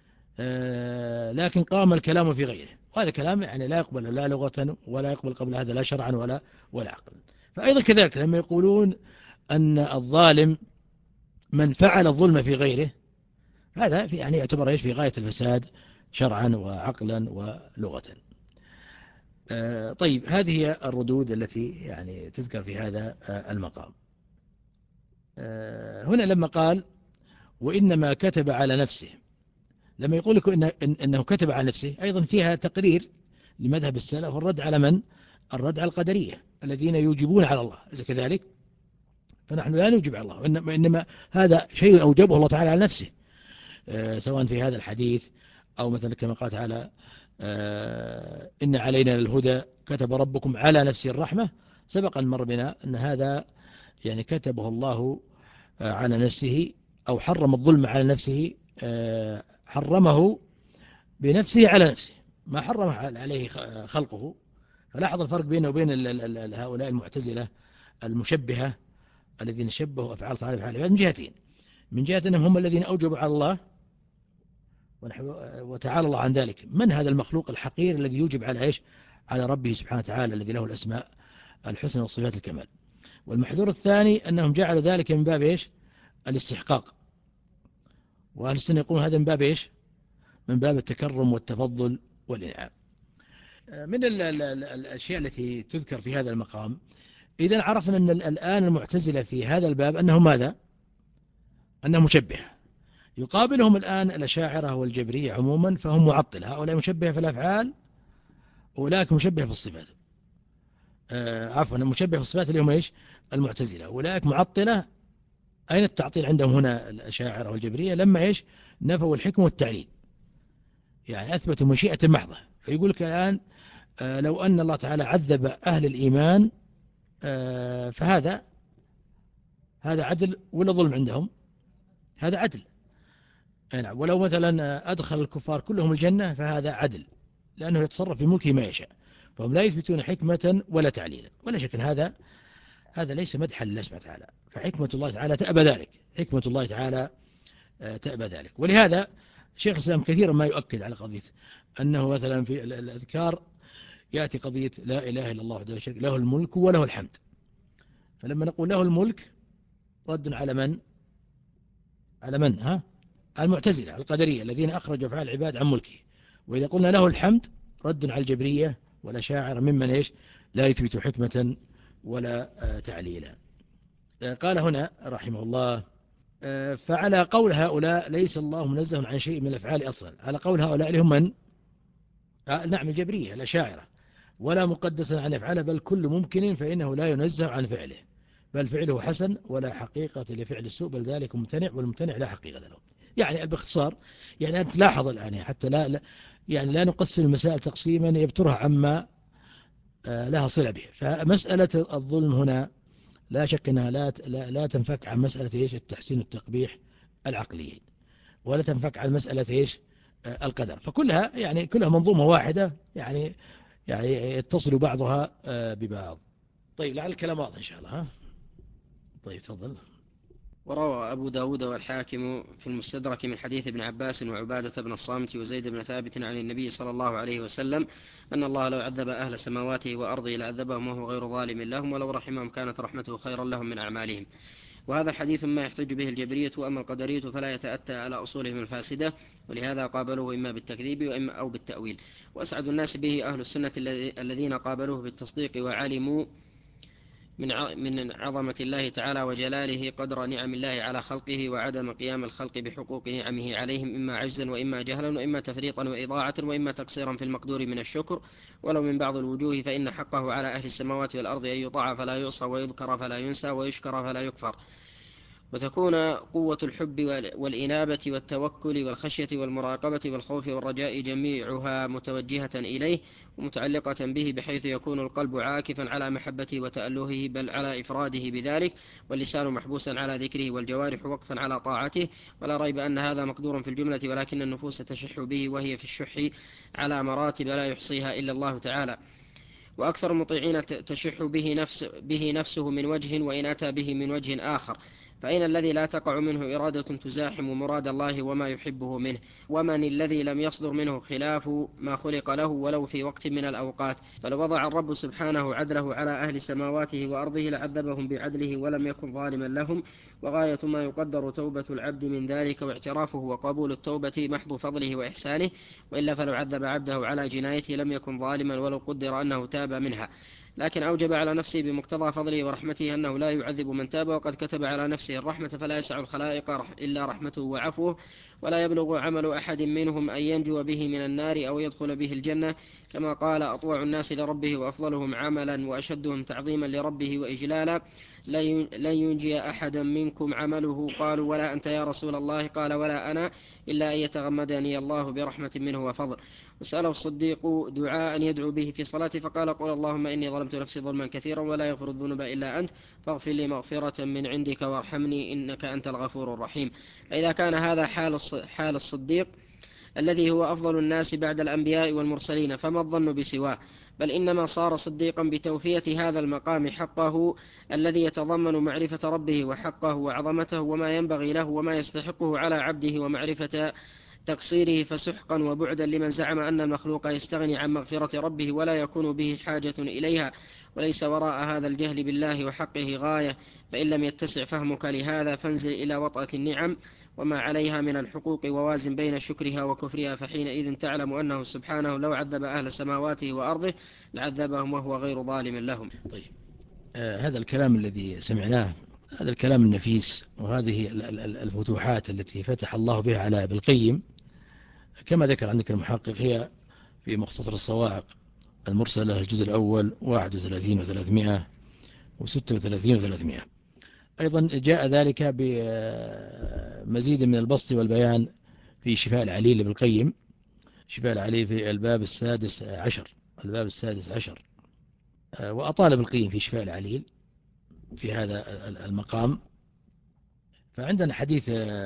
Speaker 2: آه لكن قام الكلام في غيره، وهذا كلام يعني لا يقبل لا لغة ولا يقبل قبل هذا لا شرعا ولا ولا عقلا. فأيضا كذلك لما يقولون أن الظالم من فعل الظلم في غيره، هذا في يعني يعتبر إيش؟ في غاية الفساد شرعا وعقلا ولغة. آه طيب هذه هي الردود التي يعني تذكر في هذا آه المقام. آه هنا لما قال وإنما كتب على نفسه، لما يقول لك إن إنه كتب على نفسه أيضا فيها تقرير لمذهب السلف والرد على من؟ الرد على القدرية الذين يوجبون على الله، إذا كذلك فنحن لا نوجب على الله، وإنما هذا شيء أوجبه الله تعالى على نفسه آه سواء في هذا الحديث أو مثلا كما قال تعالى آه إن علينا للهدى كتب ربكم على نفسه الرحمة. سبق أن مر بنا أن هذا يعني كتبه الله آه على نفسه، أو حرم الظلم على نفسه آه حرمه بنفسه على نفسه، ما حرم عليه خلقه. فلاحظ الفرق بينه وبين هؤلاء المعتزلة المشبهة الذين شبهوا أفعال صالح أفعال العباد من جهتين: من جهة أنهم هم الذين أوجبوا على الله وتعالى الله عن ذلك، من هذا المخلوق الحقير الذي يوجب على إيش؟ على ربه سبحانه وتعالى الذي له الأسماء الحسنى وصفات الكمال. والمحذور الثاني أنهم جعلوا ذلك من باب إيش؟ الاستحقاق. وأهل السنة يقولون هذا من باب إيش؟ من باب التكرم والتفضل والإنعام. من ال ال ال الأشياء التي تذكر في هذا المقام، إذا عرفنا أن الآن المعتزلة في هذا الباب أنهم ماذا؟ أنهم مشبه. يقابلهم الآن الأشاعرة والجبرية عموما فهم معطل. هؤلاء مشبه في الأفعال، أولئك مشبه في الصفات. آه عفوا مشبه في الصفات اللي هم إيش؟ المعتزلة. أولئك معطلة. أين التعطيل عندهم هنا الأشاعرة والجبرية؟ لما إيش؟ نفوا الحكم والتعليل، يعني أثبتوا مشيئة محضة. فيقول لك الآن آه لو أن الله تعالى عذب أهل الإيمان آه فهذا هذا عدل ولا ظلم عندهم؟ هذا عدل. نعم. ولو مثلا أدخل الكفار كلهم الجنة فهذا عدل، لأنه يتصرف في ملكه ما يشاء. فهم لا يثبتون حكمة ولا تعليلا. ولا شك هذا هذا ليس مدحا لله سبحانه وتعالى، فحكمة الله تعالى تأبى ذلك. حكمة الله تعالى تأبى ذلك. ولهذا شيخ الإسلام كثيرا ما يؤكد على قضية أنه مثلا في الأذكار يأتي قضية لا إله إلا الله وحده لا شريك له الملك وله الحمد. فلما نقول له الملك رد على من؟ على من؟ ها؟ المعتزلة القدرية الذين أخرجوا أفعال العباد عن ملكه. وإذا قلنا له الحمد رد على الجبرية والأشاعرة ممن إيش لا يثبت حكمة ولا تعليلا. قال هنا رحمه الله: فعلى قول هؤلاء ليس الله منزه عن شيء من الأفعال أصلا. على قول هؤلاء لهم من؟ آه نعم الجبرية الأشاعرة. ولا مقدسا عن أفعاله بل كل ممكن فإنه لا ينزه عن فعله، بل فعله حسن ولا حقيقة لفعل السوء، بل ذلك ممتنع والممتنع لا حقيقة له. يعني باختصار، يعني أنت لاحظ الآن حتى لا, لا يعني لا نقسم المسائل تقسيما يبترها عما آه لها صلة به. فمسألة الظلم هنا لا شك أنها لا, لا, لا تنفك عن مسألة إيش التحسين والتقبيح العقليين، ولا تنفك عن مسألة إيش آه القدر. فكلها يعني كلها منظومة واحدة، يعني يعني يتصل بعضها آه ببعض. طيب لعل الكلام واضح إن شاء الله. ها؟ طيب تفضل.
Speaker 1: وروى أبو داود والحاكم في المستدرك من حديث ابن عباس وعبادة بن الصامت وزيد بن ثابت عن النبي صلى الله عليه وسلم أن الله لو عذب أهل سماواته وأرضه لعذبهم وهو غير ظالم لهم، ولو رحمهم كانت رحمته خيرا لهم من أعمالهم. وهذا الحديث ما يحتج به الجبرية، وأما القدرية فلا يتأتى على أصولهم الفاسدة، ولهذا قابلوه إما بالتكذيب وإما أو بالتأويل. وأسعد الناس به أهل السنة الذين قابلوه بالتصديق وعلموا من عظمة الله تعالى وجلاله قدر نعم الله على خلقه، وعدم قيام الخلق بحقوق نعمه عليهم إما عجزا وإما جهلا وإما تفريطا وإضاعة وإما تقصيرا في المقدور من الشكر، ولو من بعض الوجوه، فإن حقه على أهل السماوات والأرض أن يطاع فلا يعصى ويذكر فلا ينسى ويشكر فلا يكفر. وتكون قوة الحب والإنابة والتوكل والخشية والمراقبة والخوف والرجاء جميعها متوجهة إليه ومتعلقة به، بحيث يكون القلب عاكفا على محبته وتألهه بل على إفراده بذلك، واللسان محبوسا على ذكره والجوارح وقفا على طاعته. ولا ريب أن هذا مقدور في الجملة، ولكن النفوس تشح به، وهي في الشح على مراتب لا يحصيها إلا الله تعالى. وأكثر المطيعين تشح به, نفس به نفسه من وجه، وإن أتى به من وجه آخر، فأين الذي لا تقع منه إرادة تزاحم مراد الله وما يحبه منه؟ ومن الذي لم يصدر منه خلاف ما خلق له ولو في وقت من الأوقات؟ فلو وضع الرب سبحانه عدله على أهل سماواته وأرضه لعذبهم بعدله ولم يكن ظالما لهم. وغاية ما يقدر توبة العبد من ذلك واعترافه وقبول التوبة محض فضله وإحسانه، وإلا فلو عذب عبده على جنايته لم يكن ظالما ولو قدر أنه تاب منها، لكن أوجب على نفسه بمقتضى فضله ورحمته أنه لا يعذب من تاب، وقد كتب على نفسه الرحمة فلا يسع الخلائق إلا رحمته وعفوه، ولا يبلغ عمل أحد منهم أن ينجو به من النار أو يدخل به الجنة، كما قال: أطوع الناس لربه وأفضلهم عملا وأشدهم تعظيما لربه وإجلالا لن ينجي أحدا منكم عمله. قالوا: ولا أنت يا رسول الله؟ قال: ولا أنا، إلا أن يتغمدني الله برحمة منه وفضل. وسأله الصديق دعاء يدعو به في صلاته فقال: قل اللهم إني ظلمت نفسي ظلما كثيرا ولا يغفر الذنوب إلا أنت فاغفر لي مغفرة من عندك وارحمني إنك أنت الغفور الرحيم. فإذا كان هذا حال الصديق الذي هو أفضل الناس بعد الأنبياء والمرسلين، فما الظن بسواه؟ بل إنما صار صديقا بتوفية هذا المقام حقه الذي يتضمن معرفة ربه وحقه وعظمته وما ينبغي له وما يستحقه على عبده ومعرفة تقصيره، فسحقا وبعدا لمن زعم أن المخلوق يستغني عن مغفرة ربه ولا يكون به حاجة إليها. وليس وراء هذا الجهل بالله وحقه غاية، فإن لم يتسع فهمك لهذا فانزل إلى وطأة النعم وما عليها من الحقوق ووازن بين شكرها وكفرها، فحينئذ تعلم أنه سبحانه لو عذب أهل سماواته وأرضه لعذبهم وهو غير ظالم لهم.
Speaker 2: طيب آه هذا الكلام الذي سمعناه، هذا الكلام النفيس وهذه الفتوحات التي فتح الله بها على ابن القيم، كما ذكر عندك المحقق، هي في مختصر الصواعق المرسلة الجزء الأول واحد وثلاثين وثلاثمائة وستة وثلاثين وثلاثمائة. أيضا جاء ذلك بمزيد من البسط والبيان في شفاء العليل لابن القيم، شفاء العليل في الباب السادس عشر الباب السادس عشر وأطال ابن القيم في شفاء العليل في هذا المقام. فعندنا حديث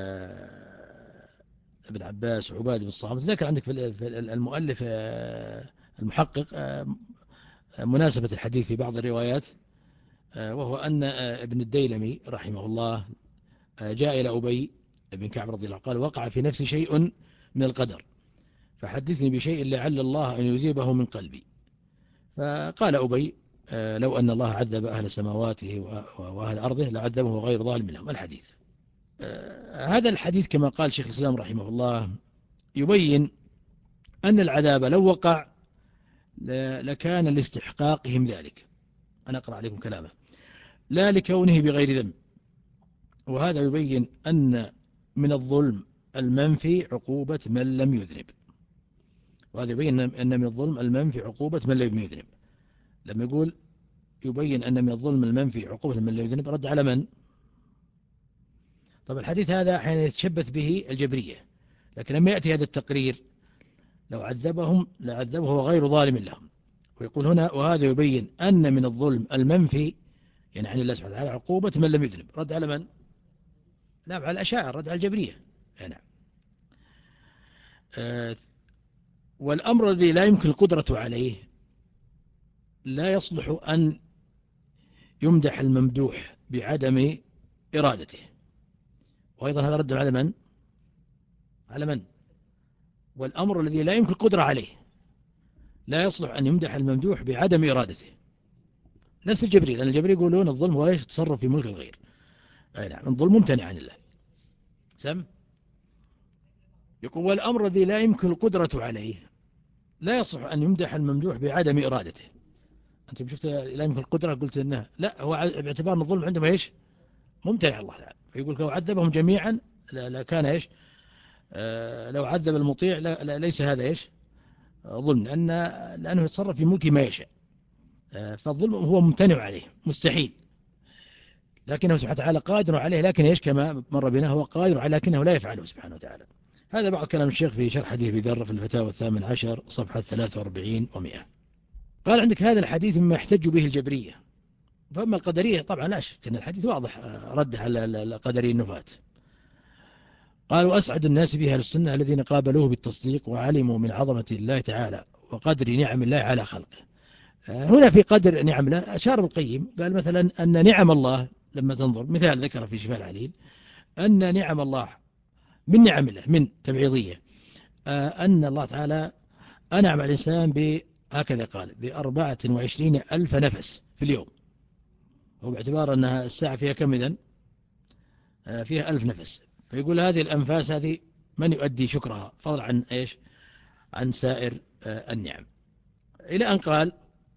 Speaker 2: ابن عباس وعباد بن الصامت، ذكر عندك في المؤلف المحقق مناسبة الحديث في بعض الروايات، وهو أن ابن الديلمي رحمه الله جاء إلى أبي بن كعب رضي الله عنه قال: وقع في نفسي شيء من القدر فحدثني بشيء لعل الله أن يذيبه من قلبي. فقال أبي لو أن الله عذب أهل سماواته وأهل أرضه لعذبه غير ظالم لهم. الحديث هذا الحديث كما قال شيخ الإسلام رحمه الله يبين أن العذاب لو وقع لكان لاستحقاقهم ذلك. أنا أقرأ عليكم كلامه: لا لكونه بغير ذنب. وهذا يبين أن من الظلم المنفي عقوبة من لم يذنب. وهذا يبين أن من الظلم المنفي عقوبة من لم يذنب. لما يقول يبين أن من الظلم المنفي عقوبة من لم يذنب، رد على من؟ طب الحديث هذا حين يتشبث به الجبرية، لكن لما يأتي هذا التقرير لو عذبهم لعذبه غير ظالم لهم. ويقول هنا وهذا يبين أن من الظلم المنفي يعني عن الله سبحانه وتعالى عقوبة من لم يذنب. رد على من؟ نعم على الأشاعرة، رد على الجبرية. نعم. آه والأمر الذي لا يمكن القدرة عليه لا يصلح أن يمدح الممدوح بعدم إرادته. وأيضا هذا رد على من؟ على من؟ والأمر الذي لا يمكن القدرة عليه لا يصلح أن يمدح الممدوح بعدم إرادته. نفس الجبري، لأن الجبري يقولون الظلم هو ايش؟ تصرف في ملك الغير. أي نعم، الظلم ممتنع عن الله. سم يقول والأمر الذي لا يمكن القدرة عليه لا يصلح أن يمدح الممدوح بعدم إرادته. أنت شفت لا يمكن القدرة، قلت إنه لا، هو باعتبار أن الظلم عندهم إيش؟ ممتنع الله تعالى. فيقول لو عذبهم جميعا لا كان إيش؟ آه لو عذب المطيع لا لا ليس هذا إيش؟ ظلم، لأن لأنه يتصرف في ملك ما يشاء. آه فالظلم هو ممتنع عليه مستحيل، لكنه سبحانه وتعالى قادر عليه. لكن إيش كما مر بنا هو قادر عليه لكنه لا يفعله سبحانه وتعالى. هذا بعض كلام الشيخ في شرح حديث أبي ذر في الفتاوى الثامن عشر صفحة ثلاثة وأربعين ومئة. قال عندك هذا الحديث مما يحتج به الجبرية. فأما القدرية طبعا لا شك أن الحديث واضح رد على القدرية النفاة. قال وأسعد الناس بها السنة الذين قابلوه بالتصديق وعلموا من عظمة الله تعالى وقدر نعم الله على خلقه. هنا في قدر نعم الله أشار القيم، قال مثلا أن نعم الله لما تنظر مثال ذكر في شفاء العليل أن نعم الله من نعم الله من تبعيضية، أن الله تعالى أنعم على الإنسان بهكذا قال بأربعة وعشرين ألف نفس في اليوم. وباعتبار أنها الساعة فيها كم إذن؟ فيها ألف نفس. فيقول هذه الأنفاس هذه من يؤدي شكرها فضلا عن إيش؟ عن سائر النعم. إلى أن قال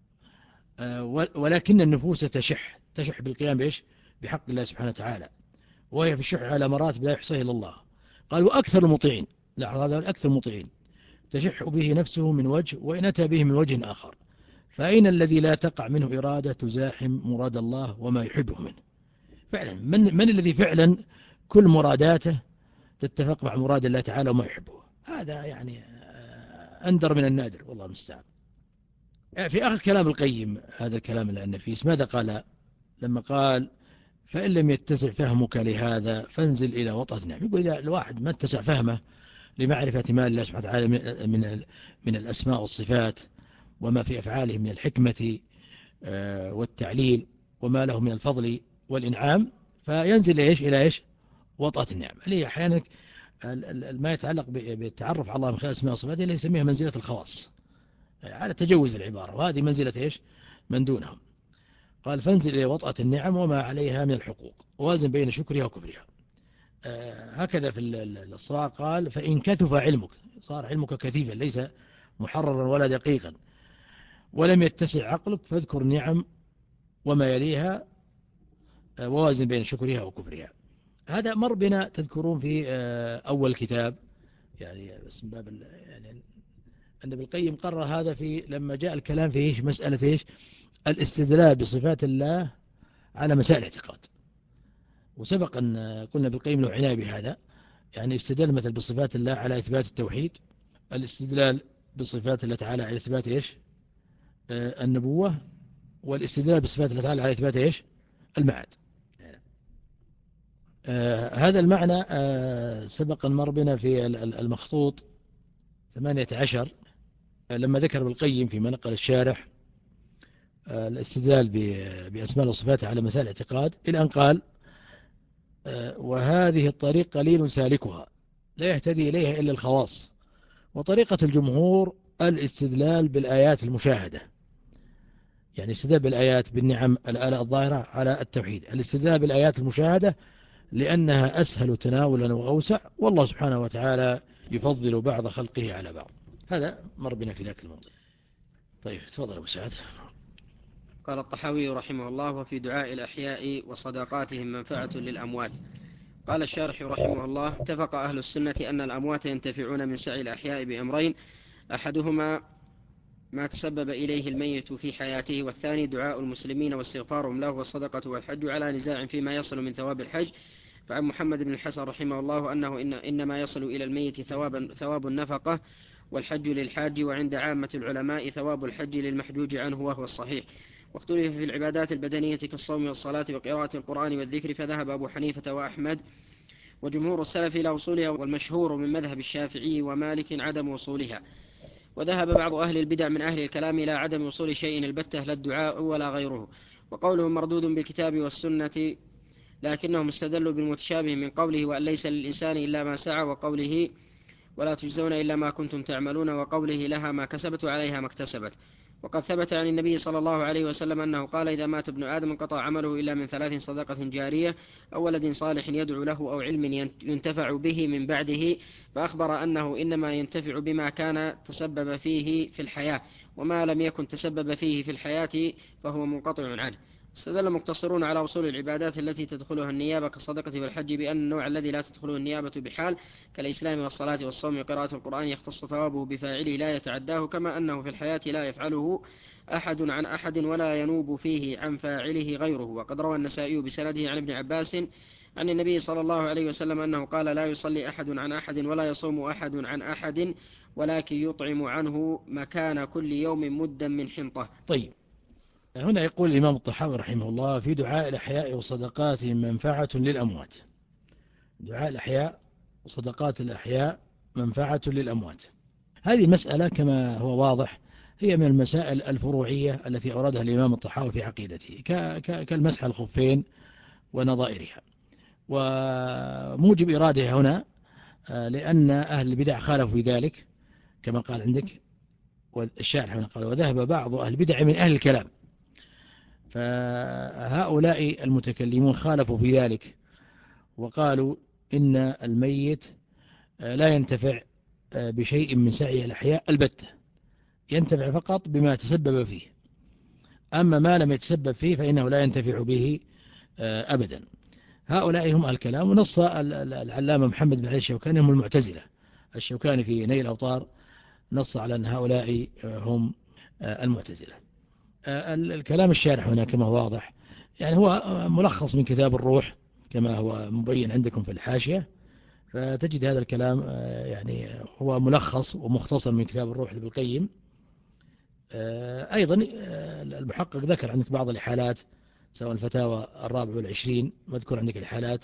Speaker 2: ولكن النفوس تشح تشح بالقيام بإيش؟ بحق الله سبحانه وتعالى، وهي في الشح على مراتب لا يحصيها إلا الله. قال وأكثر المطيعين، لاحظ هذا أكثر المطيعين تشح به نفسه من وجه وإن أتى به من وجه آخر، فأين الذي لا تقع منه إرادة تزاحم مراد الله وما يحبه منه؟ فعلا من, من الذي فعلا كل مراداته تتفق مع مراد الله تعالى وما يحبه؟ هذا يعني أندر من النادر والله المستعان. في آخر كلام القيم هذا الكلام النفيس ماذا قال لما قال فإن لم يتسع فهمك لهذا فانزل إلى وطأة نعم؟ يقول إذا الواحد ما اتسع فهمه لمعرفة ما الله سبحانه وتعالى من, من الأسماء والصفات وما في أفعاله من الحكمة والتعليل وما له من الفضل والإنعام، فينزل إيش إلى إيش؟ وطأة النعم. اللي أحيانا ما يتعلق بالتعرف على الله من خلال أسماء وصفاته اللي يسميها منزلة الخواص على تجوز العبارة، وهذه منزلة إيش؟ من دونهم. قال فانزل إلى وطأة النعم وما عليها من الحقوق ووازن بين شكرها وكفرها. آه هكذا في الصراع قال فإن كثف علمك، صار علمك كثيفا ليس محررا ولا دقيقا، ولم يتسع عقلك فاذكر النعم وما يليها آه ووازن بين شكرها وكفرها. هذا مر بنا تذكرون في آه أول كتاب يعني بس من باب يعني أن ابن القيم قرر هذا في لما جاء الكلام في إيش؟ مسألة إيش؟ الاستدلال بصفات الله على مسائل الاعتقاد. وسبق أن قلنا ابن القيم له عناية بهذا، يعني استدلال مثل بصفات الله على إثبات التوحيد، الاستدلال بصفات الله تعالى على إثبات إيش؟ آه النبوة، والاستدلال بصفات الله تعالى على إثبات إيش؟ المعاد. آه هذا المعنى آه سبق أن مر بنا في المخطوط ثمانية عشر لما ذكر ابن القيم فيما نقل الشارح آه الاستدلال بأسماء وصفاته على مسائل الاعتقاد، إلى أن قال آه وهذه الطريق قليل سالكها لا يهتدي إليها إلا الخواص، وطريقة الجمهور الاستدلال بالآيات المشاهدة يعني استدلال بالآيات بالنعم الآلاء الظاهرة على التوحيد، الاستدلال بالآيات المشاهدة لأنها أسهل تناولا وأوسع، والله سبحانه وتعالى يفضل بعض خلقه على بعض. هذا مر بنا في ذاك الموضوع. طيب تفضل أبو سعد.
Speaker 1: قال الطحاوي رحمه الله: وفي دعاء الأحياء وصدقاتهم منفعة للأموات. قال الشارح رحمه الله: اتفق أهل السنة أن الأموات ينتفعون من سعي الأحياء بأمرين: أحدهما ما تسبب إليه الميت في حياته، والثاني دعاء المسلمين واستغفارهم له، والصدقة والحج على نزاع فيما يصل من ثواب الحج. فعن محمد بن الحسن رحمه الله أنه إن إنما يصل إلى الميت ثواب, ثواب النفقة والحج للحاج، وعند عامة العلماء ثواب الحج للمحجوج عنه، وهو الصحيح. واختلف في العبادات البدنية كالصوم والصلاة وقراءة القرآن والذكر، فذهب أبو حنيفة وأحمد وجمهور السلف إلى وصولها، والمشهور من مذهب الشافعي ومالك عدم وصولها. وذهب بعض أهل البدع من أهل الكلام إلى عدم وصول شيء البتة، لا الدعاء ولا غيره، وقولهم مردود بالكتاب والسنة، لكنهم استدلوا بالمتشابه من قوله: وأن ليس للإنسان إلا ما سعى، وقوله: ولا تجزون إلا ما كنتم تعملون، وقوله: لها ما كسبت وعليها ما اكتسبت. وقد ثبت عن النبي صلى الله عليه وسلم أنه قال: إذا مات ابن آدم انقطع عمله إلا من ثلاث: صدقة جارية، أو ولد صالح يدعو له، أو علم ينتفع به من بعده. فأخبر أنه إنما ينتفع بما كان تسبب فيه في الحياة، وما لم يكن تسبب فيه في الحياة فهو منقطع عنه. استدل مقتصرون على وصول العبادات التي تدخلها النيابة كالصدقة والحج بأن النوع الذي لا تدخله النيابة بحال كالإسلام والصلاة والصوم وقراءة القرآن يختص ثوابه بفاعله لا يتعداه، كما أنه في الحياة لا يفعله أحد عن أحد ولا ينوب فيه عن فاعله غيره. وقد روى النسائي بسنده عن ابن عباس عن النبي صلى الله عليه وسلم أنه قال: لا يصلي أحد عن أحد ولا يصوم أحد عن أحد، ولكن يطعم عنه مكان كل يوم مدا من حنطة.
Speaker 2: طيب، هنا يقول الإمام الطحاوي رحمه الله: في دعاء الأحياء وصدقاتهم منفعة للأموات. دعاء الأحياء وصدقات الأحياء منفعة للأموات. هذه المسألة كما هو واضح هي من المسائل الفروعية التي أوردها الإمام الطحاوي في عقيدته، كالمسح الخفين ونظائرها. وموجب إرادها هنا لأن أهل البدع خالفوا في ذلك كما قال عندك، والشارح هنا قال: وذهب بعض أهل البدع من أهل الكلام. فهؤلاء المتكلمون خالفوا في ذلك وقالوا إن الميت لا ينتفع بشيء من سعي الأحياء البتة، ينتفع فقط بما تسبب فيه، أما ما لم يتسبب فيه فإنه لا ينتفع به أبدا. هؤلاء هم الكلام. ونص العلامة محمد بن علي الشوكاني هم المعتزلة. الشوكاني في نيل الأوطار نص على أن هؤلاء هم المعتزلة. الكلام الشارح هنا كما هو واضح يعني هو ملخص من كتاب الروح كما هو مبين عندكم في الحاشية، فتجد هذا الكلام يعني هو ملخص ومختصر من كتاب الروح لابن القيم. أيضا المحقق ذكر عندك بعض الحالات، سواء الفتاوى الرابع والعشرين مذكور عندك الحالات.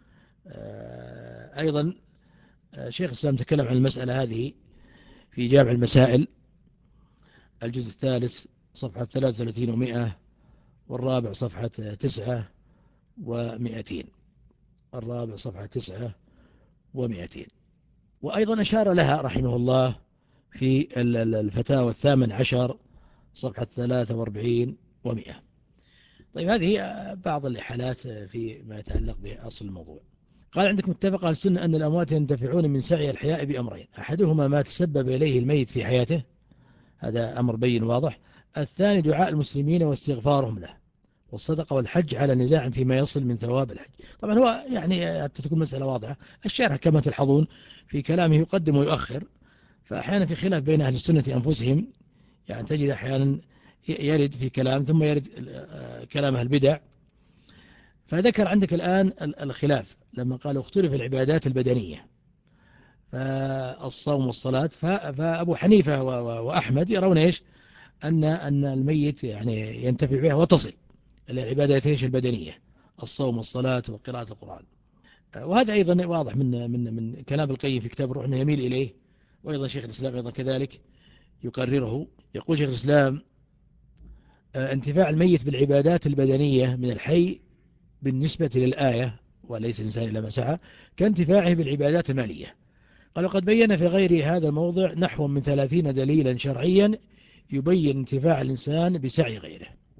Speaker 2: أيضا شيخ الإسلام تكلم عن المسألة هذه في جامع المسائل الجزء الثالث صفحة ثلاثة وثلاثين ومئة، والرابع صفحة تسعة ومئتين. الرابع صفحة تسعة ومئتين. وأيضا أشار لها رحمه الله في الفتاوى الثامن عشر صفحة ثلاثة وأربعين ومئة. طيب، هذه بعض الحالات فيما يتعلق بأصل الموضوع. قال عندك: متفق على السنة أن الأموات ينتفعون من سعي الحياء بأمرين: أحدهما ما تسبب إليه الميت في حياته، هذا أمر بين واضح. الثاني دعاء المسلمين واستغفارهم له، والصدقة والحج على نزاع فيما يصل من ثواب الحج. طبعا هو يعني حتى تكون مسألة واضحة، الشارح كما تلحظون في كلامه يقدم ويؤخر، فأحيانا في خلاف بين أهل السنة أنفسهم، يعني تجد أحيانا يرد في كلام ثم يرد كلام أهل البدع. فذكر عندك الآن الخلاف لما قالوا اختلف العبادات البدنية، فالصوم والصلاة، فأبو حنيفة وأحمد يرون إيش؟ أن أن الميت يعني ينتفع بها وتصل العبادات إيش البدنية، الصوم والصلاة وقراءة القرآن. وهذا أيضا واضح من من من كلام القيم في كتاب الروح أنه يميل إليه، وأيضا شيخ الإسلام أيضا كذلك يقرره. يقول شيخ الإسلام: انتفاع الميت بالعبادات البدنية من الحي بالنسبة للآية وليس الإنسان إلا ما سعى كانتفاعه بالعبادات المالية. قال: وقد بين في غير هذا الموضع نحو من ثلاثين دليلا شرعيا يبين انتفاع الإنسان بسعي غيره.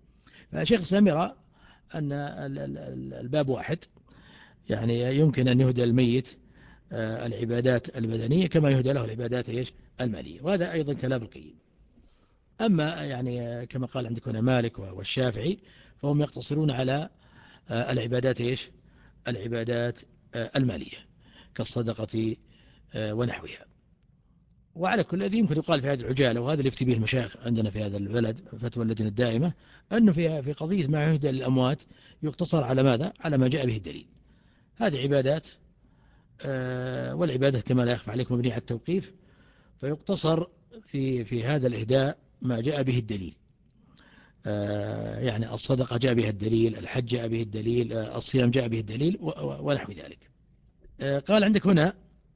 Speaker 2: فشيخ الإسلام يرى أن الباب واحد، يعني يمكن أن يهدى الميت العبادات البدنية كما يهدى له العبادات إيش المالية، وهذا أيضا كلام القيم. أما يعني كما قال عندك هنا مالك والشافعي فهم يقتصرون على العبادات إيش العبادات المالية كالصدقة ونحوها. وعلى كل الذي يمكن يقال في هذه العجالة، وهذا اللي يفتي به المشايخ عندنا في هذا البلد فتوى اللجنة الدائمة، أنه في في قضية ما يهدى للأموات يقتصر على ماذا؟ على ما جاء به الدليل. هذه عبادات، والعبادة كما لا يخفى عليكم مبنية على التوقيف، فيقتصر في في هذا الإهداء ما جاء به الدليل. يعني الصدقة جاء بها الدليل، الحج جاء به الدليل، الصيام جاء به الدليل ونحو ذلك. قال عندك هنا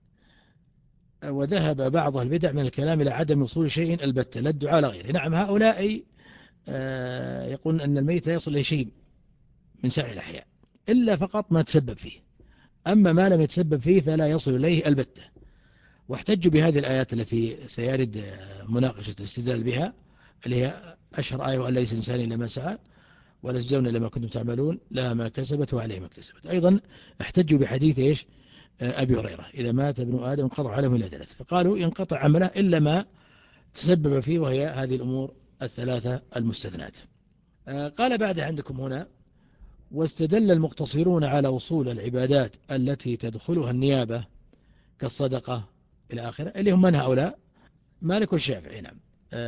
Speaker 2: وذهب بعض البدع من الكلام إلى عدم وصول شيء البتة لا الدعاء لا غيره. نعم، هؤلاء يقولون أن الميت لا يصل إلى شيء من سعي الأحياء إلا فقط ما تسبب فيه، أما ما لم يتسبب فيه فلا يصل إليه البتة. واحتجوا بهذه الآيات التي سيرد مناقشة الاستدلال بها، اللي هي أشهر آية وأن ليس الإنسان إلا ما سعى ولا تجزون إلا ما كنتم تعملون لها ما كسبت وعليه ما اكتسبت. أيضا احتجوا بحديث إيش أبي هريرة إذا مات ابن آدم انقطع عمله إلى ثلاث، فقالوا ينقطع عمله إلا ما تسبب فيه، وهي هذه الأمور الثلاثة المستثنات. قال بعد عندكم هنا واستدل المقتصرون على وصول العبادات التي تدخلها النيابة كالصدقة إلى آخره، اللي هم من هؤلاء؟ مالك والشافعي. نعم،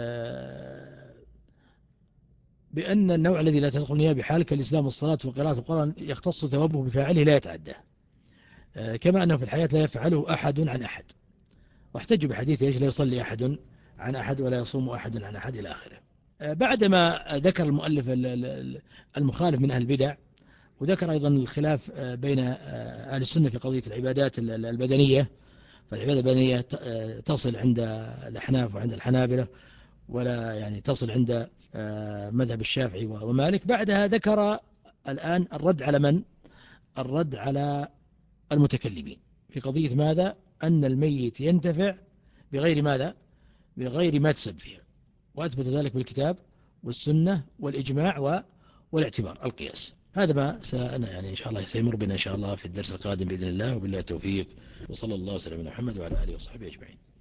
Speaker 2: بأن النوع الذي لا تدخل النيابة بحال كالإسلام والصلاة وقراءة القرآن يختص ثوابه بفاعله لا يتعدى، كما أنه في الحياة لا يفعله أحد عن أحد. واحتجوا بحديث إيش لا يصلي أحد عن أحد ولا يصوم أحد عن أحد إلى آخره. بعدما ذكر المؤلف المخالف من أهل البدع، وذكر أيضا الخلاف بين أهل السنة في قضية العبادات البدنية، فالعبادة البدنية تصل عند الأحناف وعند الحنابلة، ولا يعني تصل عند مذهب الشافعي ومالك. بعدها ذكر الآن الرد على من؟ الرد على المتكلمين في قضية ماذا؟ أن الميت ينتفع بغير ماذا؟ بغير ما تسبب فيها، وأثبت ذلك بالكتاب والسنة والإجماع والاعتبار القياس. هذا ما سأنا يعني إن شاء الله سيمر بنا إن شاء الله في الدرس القادم بإذن الله، وبالله التوفيق، وصلى الله وسلم على محمد وعلى آله وصحبه أجمعين.